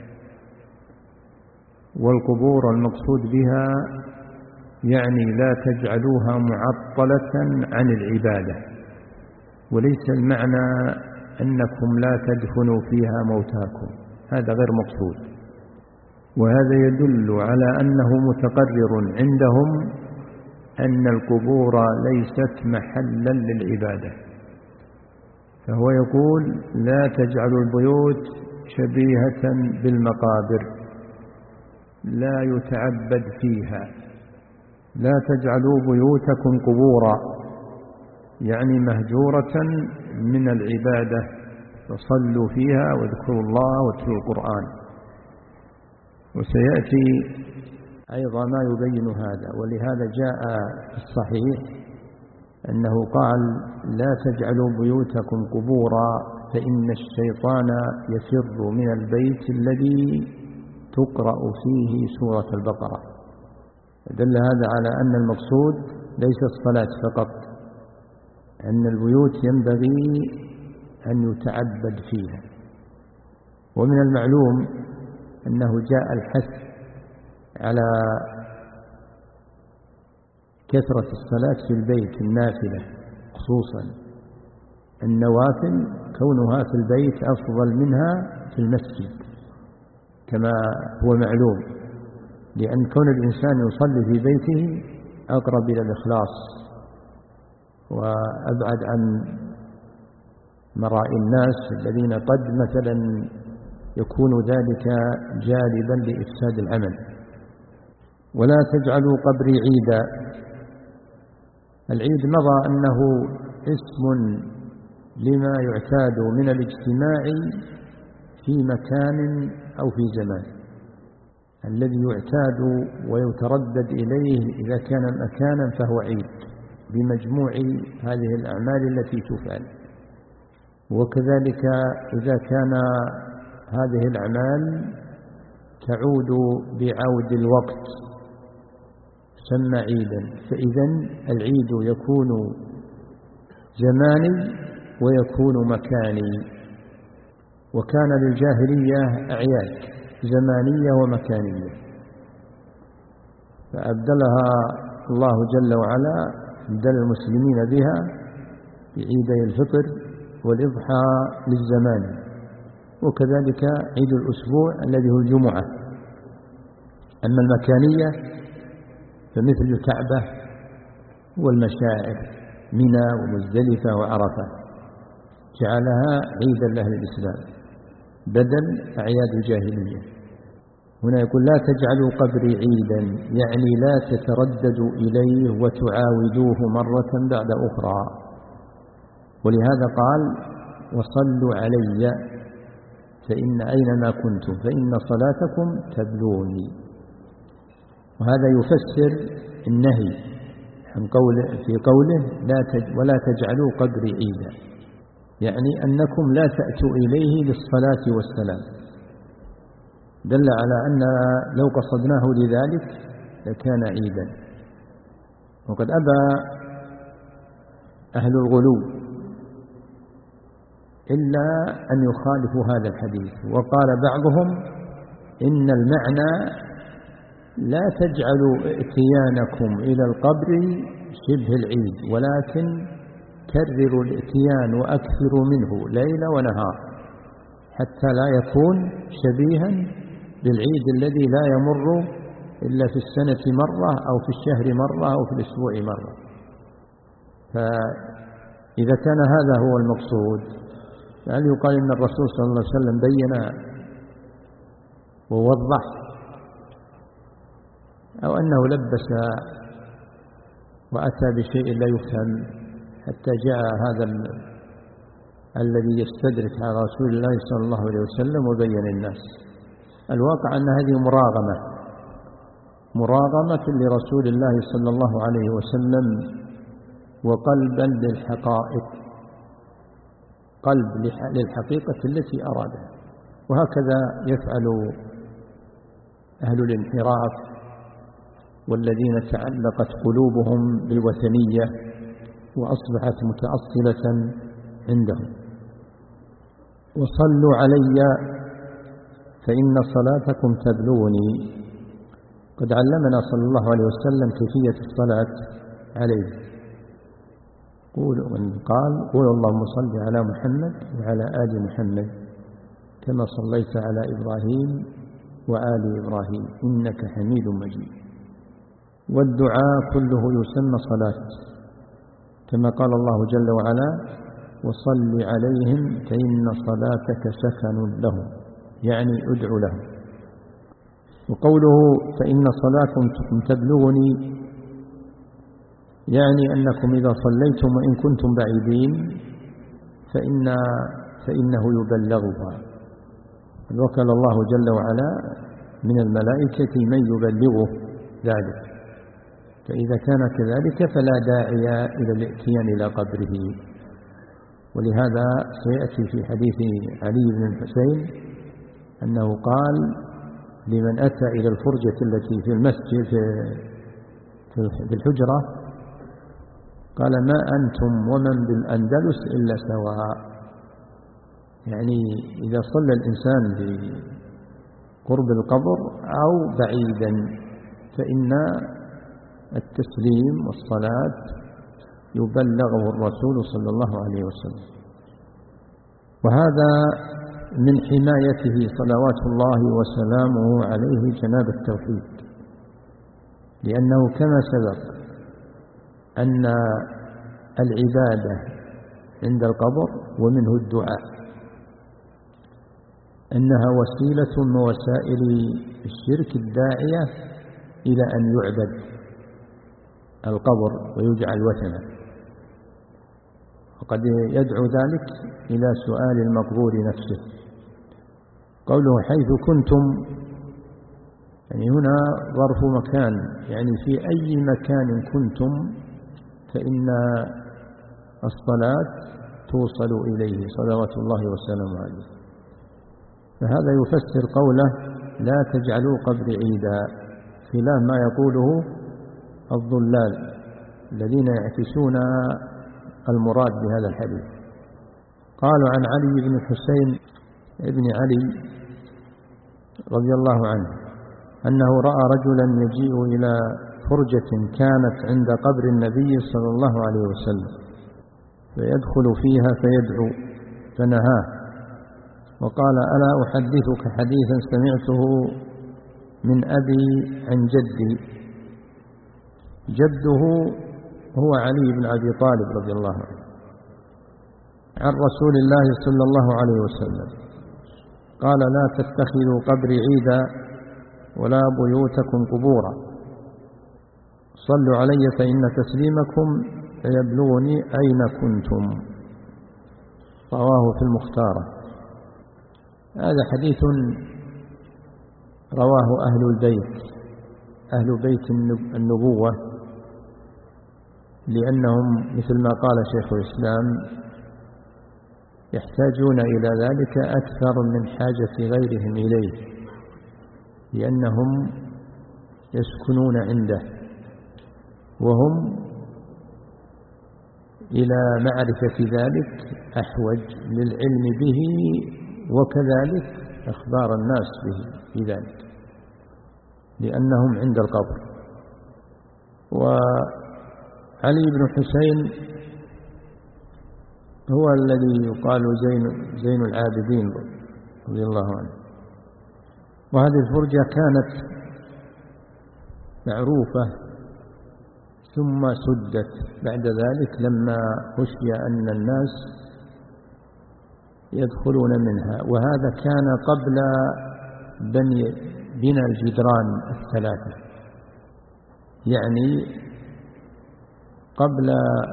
والقبور المقصود بها يعني لا تجعلوها معطلة عن العبادة، وليس المعنى أنكم لا تدفنوا فيها موتاكم، هذا غير مقصود. وهذا يدل على أنه متقرر عندهم أن القبور ليست محلا للعبادة، فهو يقول لا تجعلوا البيوت شبيهة بالمقابر لا يتعبد فيها، لا تجعلوا بيوتكم قبورا يعني مهجورة من العبادة، فصلوا فيها واذكروا الله واتلوا القرآن. وسيأتي أيضا ما يبين هذا، ولهذا جاء في الصحيح أنه قال لا تجعلوا بيوتكم قبورا فإن الشيطان يفر من البيت الذي تقرأ فيه سورة البقرة. دل هذا على أن المقصود ليس الصلاة فقط، أن البيوت ينبغي أن يتعبد فيها. ومن المعلوم أنه جاء الحث على كثرة الصلاة في البيت النافلة خصوصا، النوافل كونها في البيت أفضل منها في المسجد كما هو معلوم، لأن كون الإنسان يصلي في بيته أقرب إلى الإخلاص وأبعد عن مرائي الناس الذين قد مثلا يكون ذلك جالبا لإفساد العمل. ولا تجعلوا قبري عيدا. العيد مضى أنه اسم لما يعتاد من الاجتماع في مكان أو في زمان، الذي يعتاد ويتردد إليه إذا كان مكانا فهو عيد بمجموع هذه الأعمال التي تفعل. وكذلك إذا كان هذه الأعمال تعود بعود الوقت سمى عيدا. فإذن العيد يكون زماني ويكون مكاني. وكان للجاهلية أعياد زمانية ومكانية، فأبدلها الله جل وعلا أبدل المسلمين بها بعيدي الفطر والإضحى للزمان، وكذلك عيد الأسبوع الذي هو الجمعة. أما المكانية فمثل الكعبة والمشاعر منى ومزدلفة وعرفة جعلها عيدا لأهل الإسلام بدل أعياد الجاهلية. هنا يقول لا تجعلوا قبري عيدا، يعني لا تترددوا إليه وتعاودوه مرة بعد أخرى. ولهذا قال وصلوا علي فإن أينما كنتم فإن صلاتكم تبلغني. وهذا يفسر النهي عن قول في قوله لا تج ولا تجعلوا قبري عيدا، يعني أنكم لا تأتوا إليه للصلاة والسلام. دل على أن لو قصدناه لذلك لكان عيدا. وقد أبى أهل الغلو إلا أن يخالفوا هذا الحديث، وقال بعضهم إن المعنى لا تجعلوا ائتيانكم إلى القبر شبه العيد، ولكن كرروا الاتيان وأكثروا منه ليل ونهار حتى لا يكون شبيها بالعيد الذي لا يمر إلا في السنة مرة أو في الشهر مرة أو في الأسبوع مرة. فإذا كان هذا هو المقصود فهل يقال إن الرسول صلى الله عليه وسلم بين ووضح، أو أنه لبس وأتى بشيء لا يفهم حتى جاء هذا الذي يستدرك على رسول الله صلى الله عليه وسلم وبين الناس؟ الواقع أن هذه مراغمة مراغمة لرسول الله صلى الله عليه وسلم وقلبا للحقائق، قلب للحقيقة التي أرادها. وهكذا يفعل أهل الانحراف والذين تعلقت قلوبهم بالوثنية وأصبحت متأصلة عندهم. وصلوا علي فإن صلاتكم تبلغني. قد علمنا صلى الله عليه وسلم كيفية الصلاة عليه. قال قول اللهم صل على محمد وعلى آل محمد كما صليت على إبراهيم وآل إبراهيم إنك حميد مجيد. والدعاء كله يسمى صلاة، كما قال الله جل وعلا وصل عليهم فإن صلاتك سكن لهم، يعني ادعو لهم. وقوله فإن صلاتكم تبلغني يعني أنكم إذا صليتم وإن كنتم بعيدين فإن فإنه يبلغها. وكل الله جل وعلا من الملائكة من يبلغه ذلك، فإذا كان كذلك فلا داعي إلى الاتيان إلى قبره. ولهذا سيأتي في حديث علي بن الحسين أنه قال لمن أتى إلى الفرجة التي في المسجد في الحجرة قال ما أنتم ومن بالأندلس إلا سواء، يعني إذا صلى الإنسان بقرب القبر أو بعيدا فإن التسليم والصلاة يبلغه الرسول صلى الله عليه وسلم. وهذا من حمايته صلوات الله وسلامه عليه جناب التوحيد، لأنه كما سبق أن العبادة عند القبر ومنه الدعاء أنها وسيلة من وسائل الشرك الداعية إلى أن يعبد القبر ويجعل وثنا، وقد يدعو ذلك إلى سؤال المقبور نفسه. قوله حيث كنتم، يعني هنا ظرف مكان، يعني في أي مكان كنتم فإن الصلاة توصل إليه صلوات الله وسلامه عليه. فهذا يفسر قوله لا تجعلوا قبر عيدا، خلاف ما يقوله الضلال الذين يعكسون المراد بهذا الحديث. قالوا عن علي بن الحسين ابن علي رضي الله عنه أنه رأى رجلا يجيء إلى فرجة كانت عند قبر النبي صلى الله عليه وسلم فيدخل فيها فيدعو فنهاه وقال ألا أحدثك حديثا سمعته من أبي عن جدي. جده هو علي بن أبي طالب رضي الله عنه عن رسول الله صلى الله عليه وسلم قال لا تتخذوا قبري عيدا ولا بيوتكم قبورا، صلوا علي فإن تسليمكم فيبلغني أين كنتم. رواه في المختارة. هذا حديث رواه أهل البيت، أهل بيت النبوة، لأنهم مثل ما قال شيخ الإسلام يحتاجون إلى ذلك أكثر من حاجة غيرهم إليه، لأنهم يسكنون عنده وهم إلى معرفة ذلك أحوج للعلم به، وكذلك أخبار الناس به في ذلك لأنهم عند القبر. وعلي بن حسين هو الذي يقال زين, زين العابدين رضي الله عنه. وهذه الفرجة كانت معروفة ثم سدت بعد ذلك لما خشي أن الناس يدخلون منها، وهذا كان قبل بني بنى الجدران الثلاثة، يعني قبل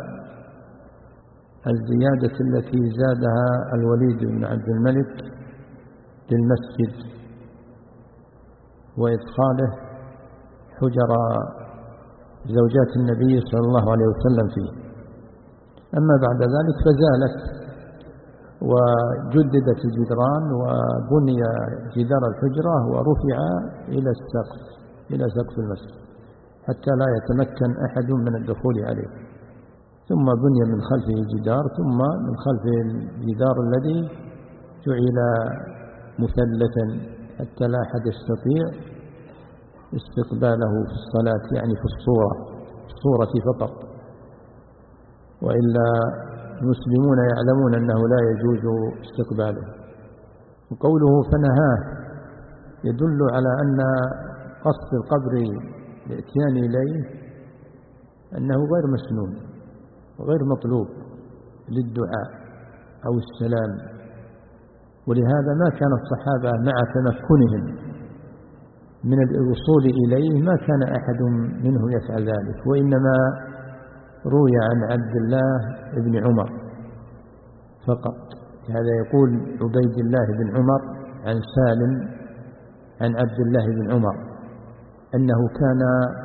الزيادة التي زادها الوليد بن عبد الملك للمسجد وإدخاله حجر زوجات النبي صلى الله عليه وسلم فيه. أما بعد ذلك فزالت وجددت الجدران وبني جدار الحجرة ورفع إلى السقف إلى سقف المسجد حتى لا يتمكن أحد من الدخول عليه، ثم بني من خلفه جدار، ثم من خلفه الجدار الذي جعل مثلثا حتى لا أحد يستطيع استقباله في الصلاة، يعني في الصورة الصورة فقط، وإلا المسلمون يعلمون أنه لا يجوز استقباله. وقوله فنهاه يدل على أن قصد القبر الاتيان إليه أنه غير مسنون وغير مطلوب للدعاء أو السلام، ولهذا ما كان الصحابة مع تمكنهم من الوصول إليه ما كان أحد منهم يفعل ذلك، وإنما روي عن عبد الله بن عمر فقط. هذا يقول عبيد الله بن عمر عن سالم عن عبد الله بن عمر أنه كان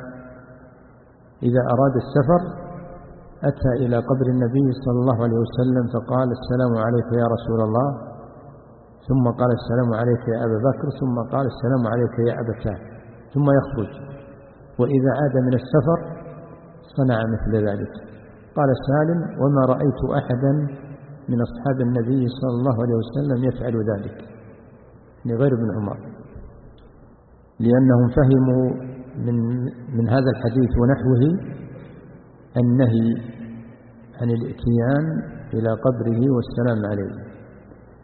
إذا أراد السفر أتى إلى قبر النبي صلى الله عليه وسلم فقال السلام عليك يا رسول الله، ثم قال السلام عليك يا أبا بكر، ثم قال السلام عليك يا أبتاه، ثم يخرج. وإذا عاد من السفر صنع مثل ذلك. قال سالم وما رأيت أحدا من أصحاب النبي صلى الله عليه وسلم يفعل ذلك، لغير ابن عمر، لأنهم فهموا من, من هذا الحديث ونحوه النهي عن الاتيان إلى قبره والسلام عليه.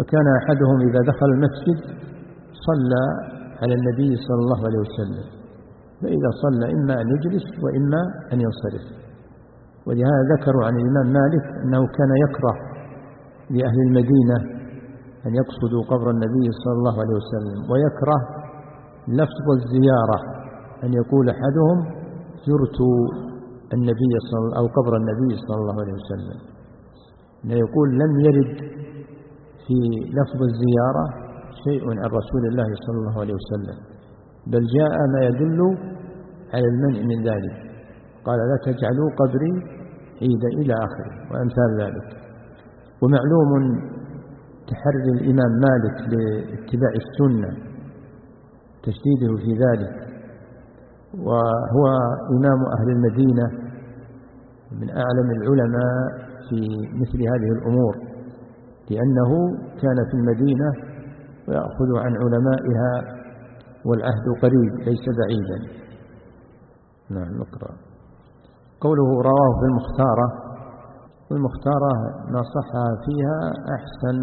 فكان أحدهم إذا دخل المسجد صلى على النبي صلى الله عليه وسلم، فإذا صلى إما أن يجلس وإما أن ينصرف. ولهذا ذكروا عن الإمام مالك أنه كان يكره لأهل المدينة أن يقصدوا قبر النبي صلى الله عليه وسلم، ويكره لفظ الزيارة، أن يقول أحدهم زرت النبي صلى أو قبر النبي صلى الله عليه وسلم، أنه يقول لم يرد في لفظ الزيارة شيء عن رسول الله صلى الله عليه وسلم، بل جاء ما يدل على المنع من ذلك، قال لا تجعلوا قبري عيدا إلى آخره وأمثال ذلك. ومعلوم تحري الإمام مالك لاتباع السنة تشديده في ذلك، وهو إمام أهل المدينة من أعلم العلماء في مثل هذه الأمور، لأنه كان في المدينة ويأخذ عن علمائها والعهد قريب ليس بعيدا. نعم نقرأ قوله رواه في المختارة، والمختارة ما صح فيها أحسن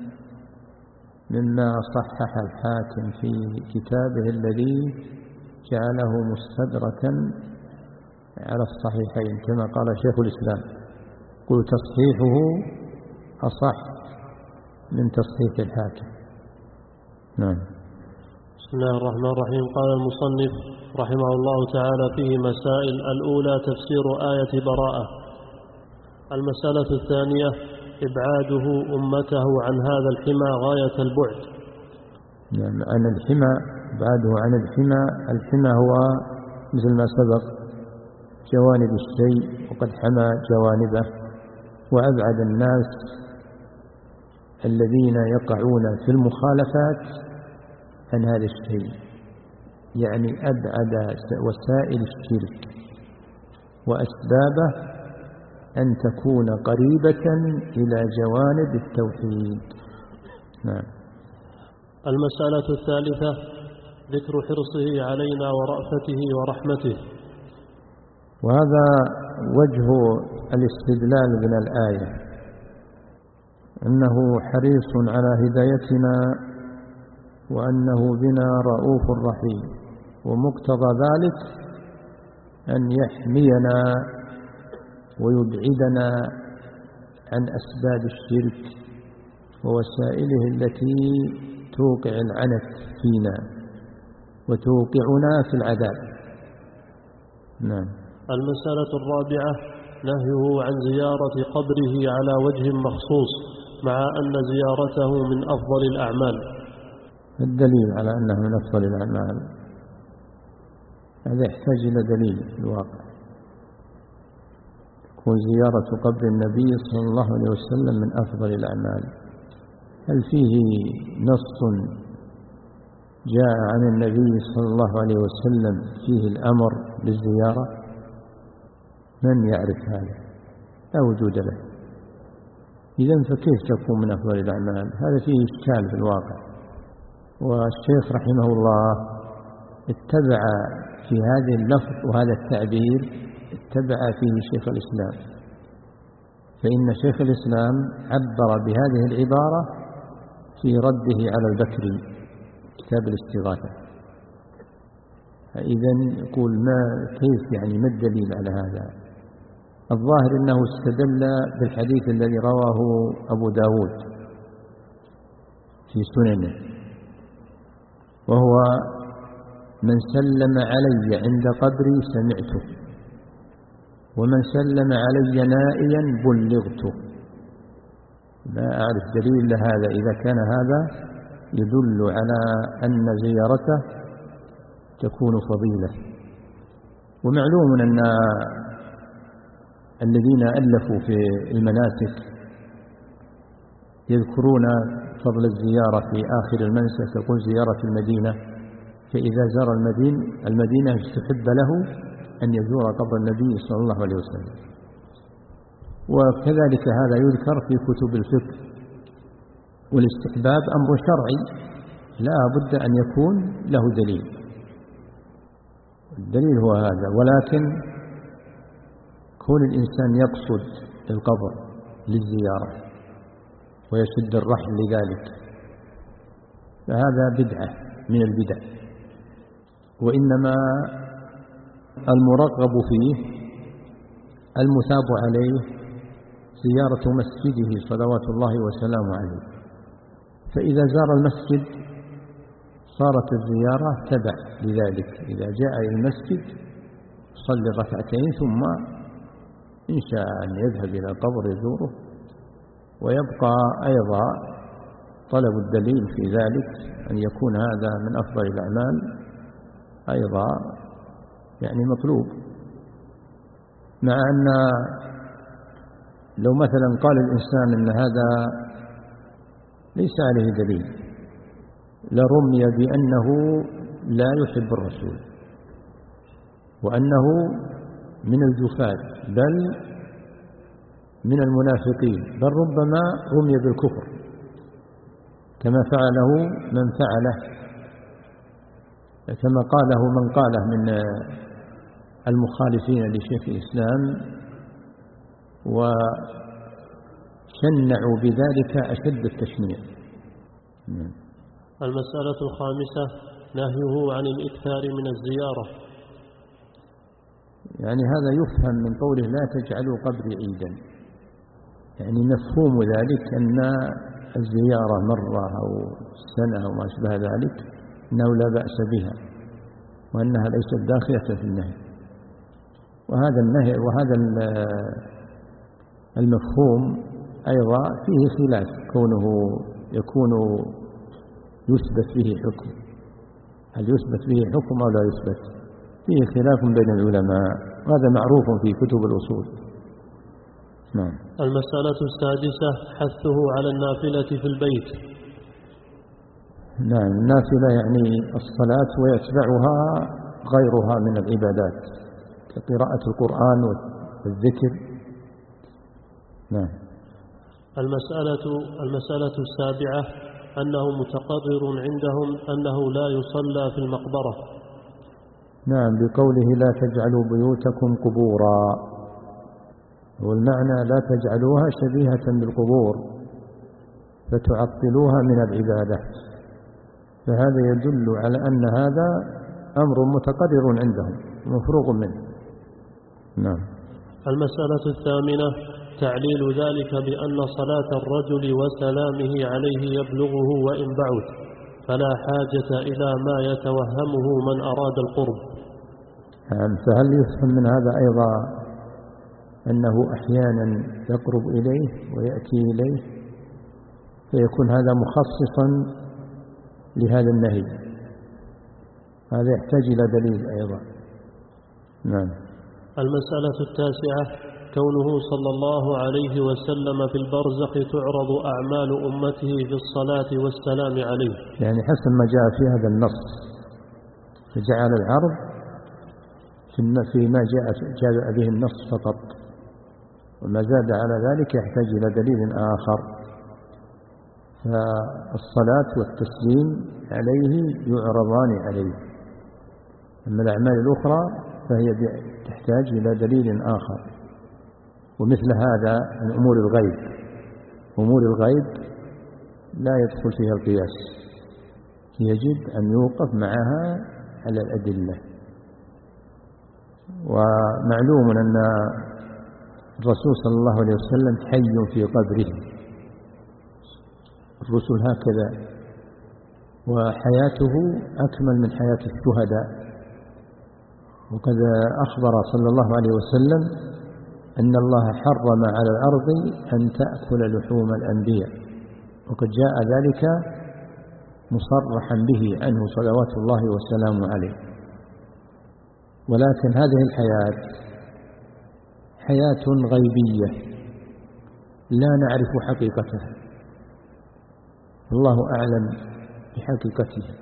مما صحح الحاكم في كتابه الذي جعله مستدركا على الصحيحين كما قال شيخ الإسلام، قل تصحيحه أصح من تصحيح الحاكم. نعم. بسم الله الرحمن الرحيم. قال المصنف رحمه الله تعالى فيه مسائل. الأولى تفسير آية براءة. المسألة الثانية إبعاده أمته عن هذا الحمى غاية البعد. نعم، عن الحمى، إبعاده عن الحمى. الحمى هو مثل ما سبق جوانب الشيء، وقد حمى جوانبه، وأبعد الناس الذين يقعون في المخالفات عن هذا الشيء، يعني أبعد وسائل الشرك وأسبابه أن تكون قريبة إلى جوانب التوحيد. نعم. المسألة الثالثة ذكر حرصه علينا ورأفته ورحمته. وهذا وجه الاستدلال من الآية، أنه حريص على هدايتنا وأنه بنا رؤوف رحيم، ومقتضى ذلك أن يحمينا ويبعدنا عن أسباب الشرك ووسائله التي توقع العنت فينا وتوقعنا في العذاب. نعم. المسألة الرابعة نهيه عن زيارة قبره على وجه مخصوص، مع أن زيارته من أفضل الأعمال. الدليل على أنه من أفضل الأعمال هذا يحتاج إلى دليل في الواقع. تكون زيارة قبر النبي صلى الله عليه وسلم من أفضل الأعمال، هل فيه نص جاء عن النبي صلى الله عليه وسلم فيه الأمر بالزيارة؟ من يعرف هذا؟ لا وجود له. إذن فكيف تكون من أفضل الأعمال؟ هذا فيه إشكال في الواقع. والشيخ رحمه الله اتبع في هذه اللفظ وهذا التعبير اتبع فيه شيخ الإسلام، فإن شيخ الإسلام عبر بهذه العبارة في رده على البكري كتاب الاستغاثة. فإذن يقول ما كيف يعني ما الدليل على هذا؟ الظاهر أنه استدل بالحديث الذي رواه أبو داود في سننه، وهو من سلم علي عند قبري سمعته، ومن سلم علي نائيا بلغته. لا أعرف دليل لهذا إذا كان هذا يدل على أن زيارته تكون فضيلة. ومعلوم أن الذين ألفوا في المناسك يذكرون فضل الزيارة في آخر المنسك، تكون زيارة المدينة، فإذا زار المدينة المدينة استحب له أن يزور قبر النبي صلى الله عليه وسلم. وكذلك هذا يذكر في كتب الفقه. والاستحباب أمر شرعي لا بد أن يكون له دليل، الدليل هو هذا. ولكن كون الإنسان يقصد القبر للزيارة ويشد الرحل لذلك، فهذا بدعة من البدع. وإنما المرغب فيه المثاب عليه زيارة مسجده صلوات الله وسلامه عليه، فإذا زار المسجد صارت الزيارة تبع لذلك. إذا جاء إلى المسجد صلي ركعتين، ثم إن شاء أن يذهب إلى القبر يزوره. ويبقى أيضا طلب الدليل في ذلك، أن يكون هذا من أفضل الأعمال أيضا يعني مطلوب. مع أن لو مثلا قال الإنسان أن هذا ليس عليه دليل لرمي بأنه لا يحب الرسول، وأنه من الجفاة بل من المنافقين، بل ربما رمي بالكفر كما فعله من فعله، كما قاله من قاله من المخالفين لشيخ الإسلام، وشنعوا بذلك أشد التشنيع. المسألة الخامسة نهيه عن الإكثار من الزيارة. يعني هذا يفهم من قوله لا تجعلوا قبري عيدا، يعني مفهوم ذلك أن الزيارة مرة أو سنة أو ما أشبه ذلك أنه لا بأس بها، وأنها ليست داخلة في النهي. وهذا النهي وهذا المفهوم أيضا فيه خلاف، كونه يكون يثبت به حكم، هل يثبت به حكم أو لا يثبت، فيه خلاف بين العلماء، وهذا معروف في كتب الأصول. نعم. المسألة السادسة حثه على النافلة في البيت. نعم، النافلة يعني الصلاة ويتبعها غيرها من العبادات كقراءة القرآن والذكر. نعم. المسألة المسألة السابعة أنه متقرر عندهم أنه لا يصلى في المقبرة. نعم، بقوله لا تجعلوا بيوتكم قبورا، والمعنى لا تجعلوها شبيهة بالقبور فتعطلوها من العبادة، فهذا يدل على أن هذا أمر متقرر عندهم مفروغ منه. نعم. المسألة الثامنة تعليل ذلك بأن صلاة الرجل وسلامه عليه يبلغه وإن بعد، فلا حاجة إلى ما يتوهمه من أراد القرب. نعم، فهل يفهم من هذا أيضا أنه أحيانا يقرب إليه ويأتي إليه، فيكون هذا مخصصا لهذا النهي؟ هذا يحتاج إلى دليل أيضا. نعم. المسألة التاسعة كونه صلى الله عليه وسلم في البرزخ تعرض أعمال أمته في الصلاة والسلام عليه، يعني حسب ما جاء في هذا النص فجعل العرض فيما جاء جاء به النص فقط، وما زاد على ذلك يحتاج إلى دليل آخر. فالصلاة والتسليم عليه يعرضان عليه، أما الأعمال الأخرى فهي تحتاج إلى دليل آخر. ومثل هذا من أمور الغيب، أمور الغيب لا يدخل فيها القياس، يجب أن يوقف معها على الأدلة. ومعلوم أن الرسول صلى الله عليه وسلم حي في قبره، الرسل هكذا، وحياته أكمل من حياة الشهداء. وقد أخبر صلى الله عليه وسلم أن الله حرم على الأرض أن تأكل لحوم الأنبياء، وقد جاء ذلك مصرحا به عنه صلوات الله وسلامه عليه. ولكن هذه الحياة حياة غيبية لا نعرف حقيقتها، الله أعلم بحقيقتها.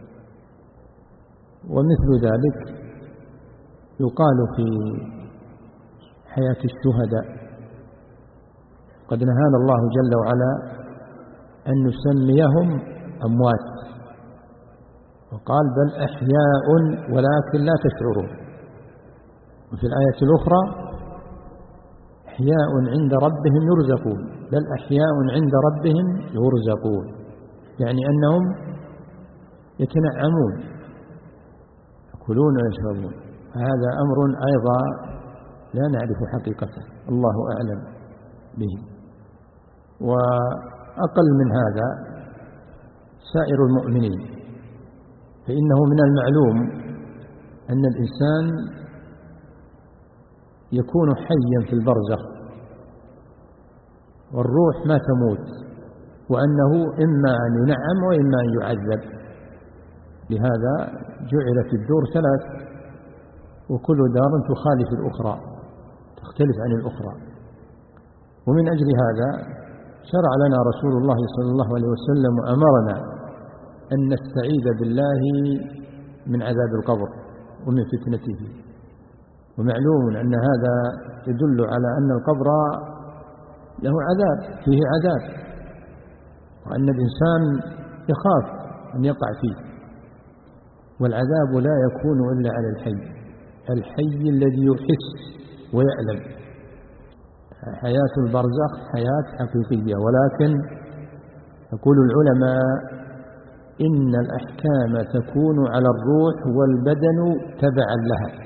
ومثل ذلك يقال في حياة الشهداء، قد نهانا الله جل وعلا أن نسميهم أموات، وقال بل أحياء ولكن لا تشعرون. وفي الآية الأخرى أحياء عند ربهم يرزقون، بل أحياء عند ربهم يرزقون، يعني أنهم يتنعمون يأكلون ويشربون. هذا أمر أيضا لا نعرف حقيقته، الله أعلم به. وأقل من هذا سائر المؤمنين، فإنه من المعلوم أن الإنسان يكون حيا في البرزخ والروح ما تموت، وأنه إما أن ينعم وإما أن يعذب. لهذا جعلت الدور ثلاث، وكل دار تخالف الأخرى، تختلف عن الأخرى. ومن أجل هذا شرع لنا رسول الله صلى الله عليه وسلم وأمرنا أن نستعيذ بالله من عذاب القبر ومن فتنته. ومعلوم أن هذا يدل على أن القبر له عذاب، فيه عذاب، وأن الإنسان يخاف أن يقع فيه. والعذاب لا يكون إلا على الحي، الحي الذي يحس ويعلم. حياة البرزخ حياة حقيقية، ولكن يقول العلماء إن الأحكام تكون على الروح والبدن تبعا لها،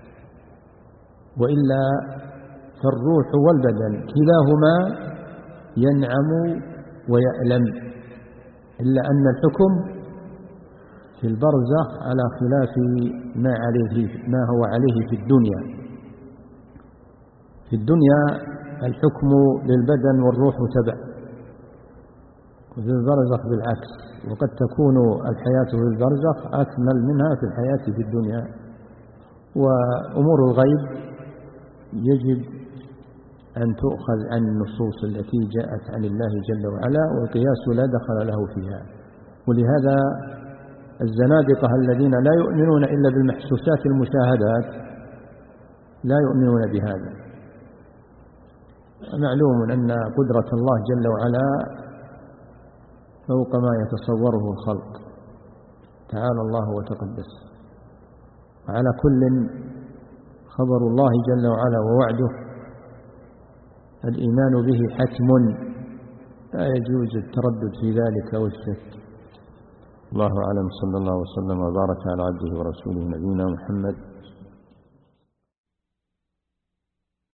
وإلا فالروح والبدن كلاهما ينعم ويألم، إلا أن الحكم في البرزخ على خلاف ما عليه ما هو عليه في الدنيا. في الدنيا الحكم للبدن والروح تبع، وفي البرزخ بالعكس، وقد تكون الحياة في البرزخ أكمل منها في الحياة في الدنيا. وأمور الغيب يجب أن تؤخذ عن النصوص التي جاءت عن الله جل وعلا، والقياس لا دخل له فيها. ولهذا الزنادقة الذين لا يؤمنون إلا بالمحسوسات المشاهدات لا يؤمنون بهذا. معلوم أن قدرة الله جل وعلا فوق ما يتصوره الخلق، تعالى الله وتقدس. وعلى كل خبر الله جل وعلا ووعده الإيمان به حتم، لا يجوز التردد في ذلك أو الشك. الله أعلم. صلى الله وسلم وبارك على عبده ورسوله نبينا محمد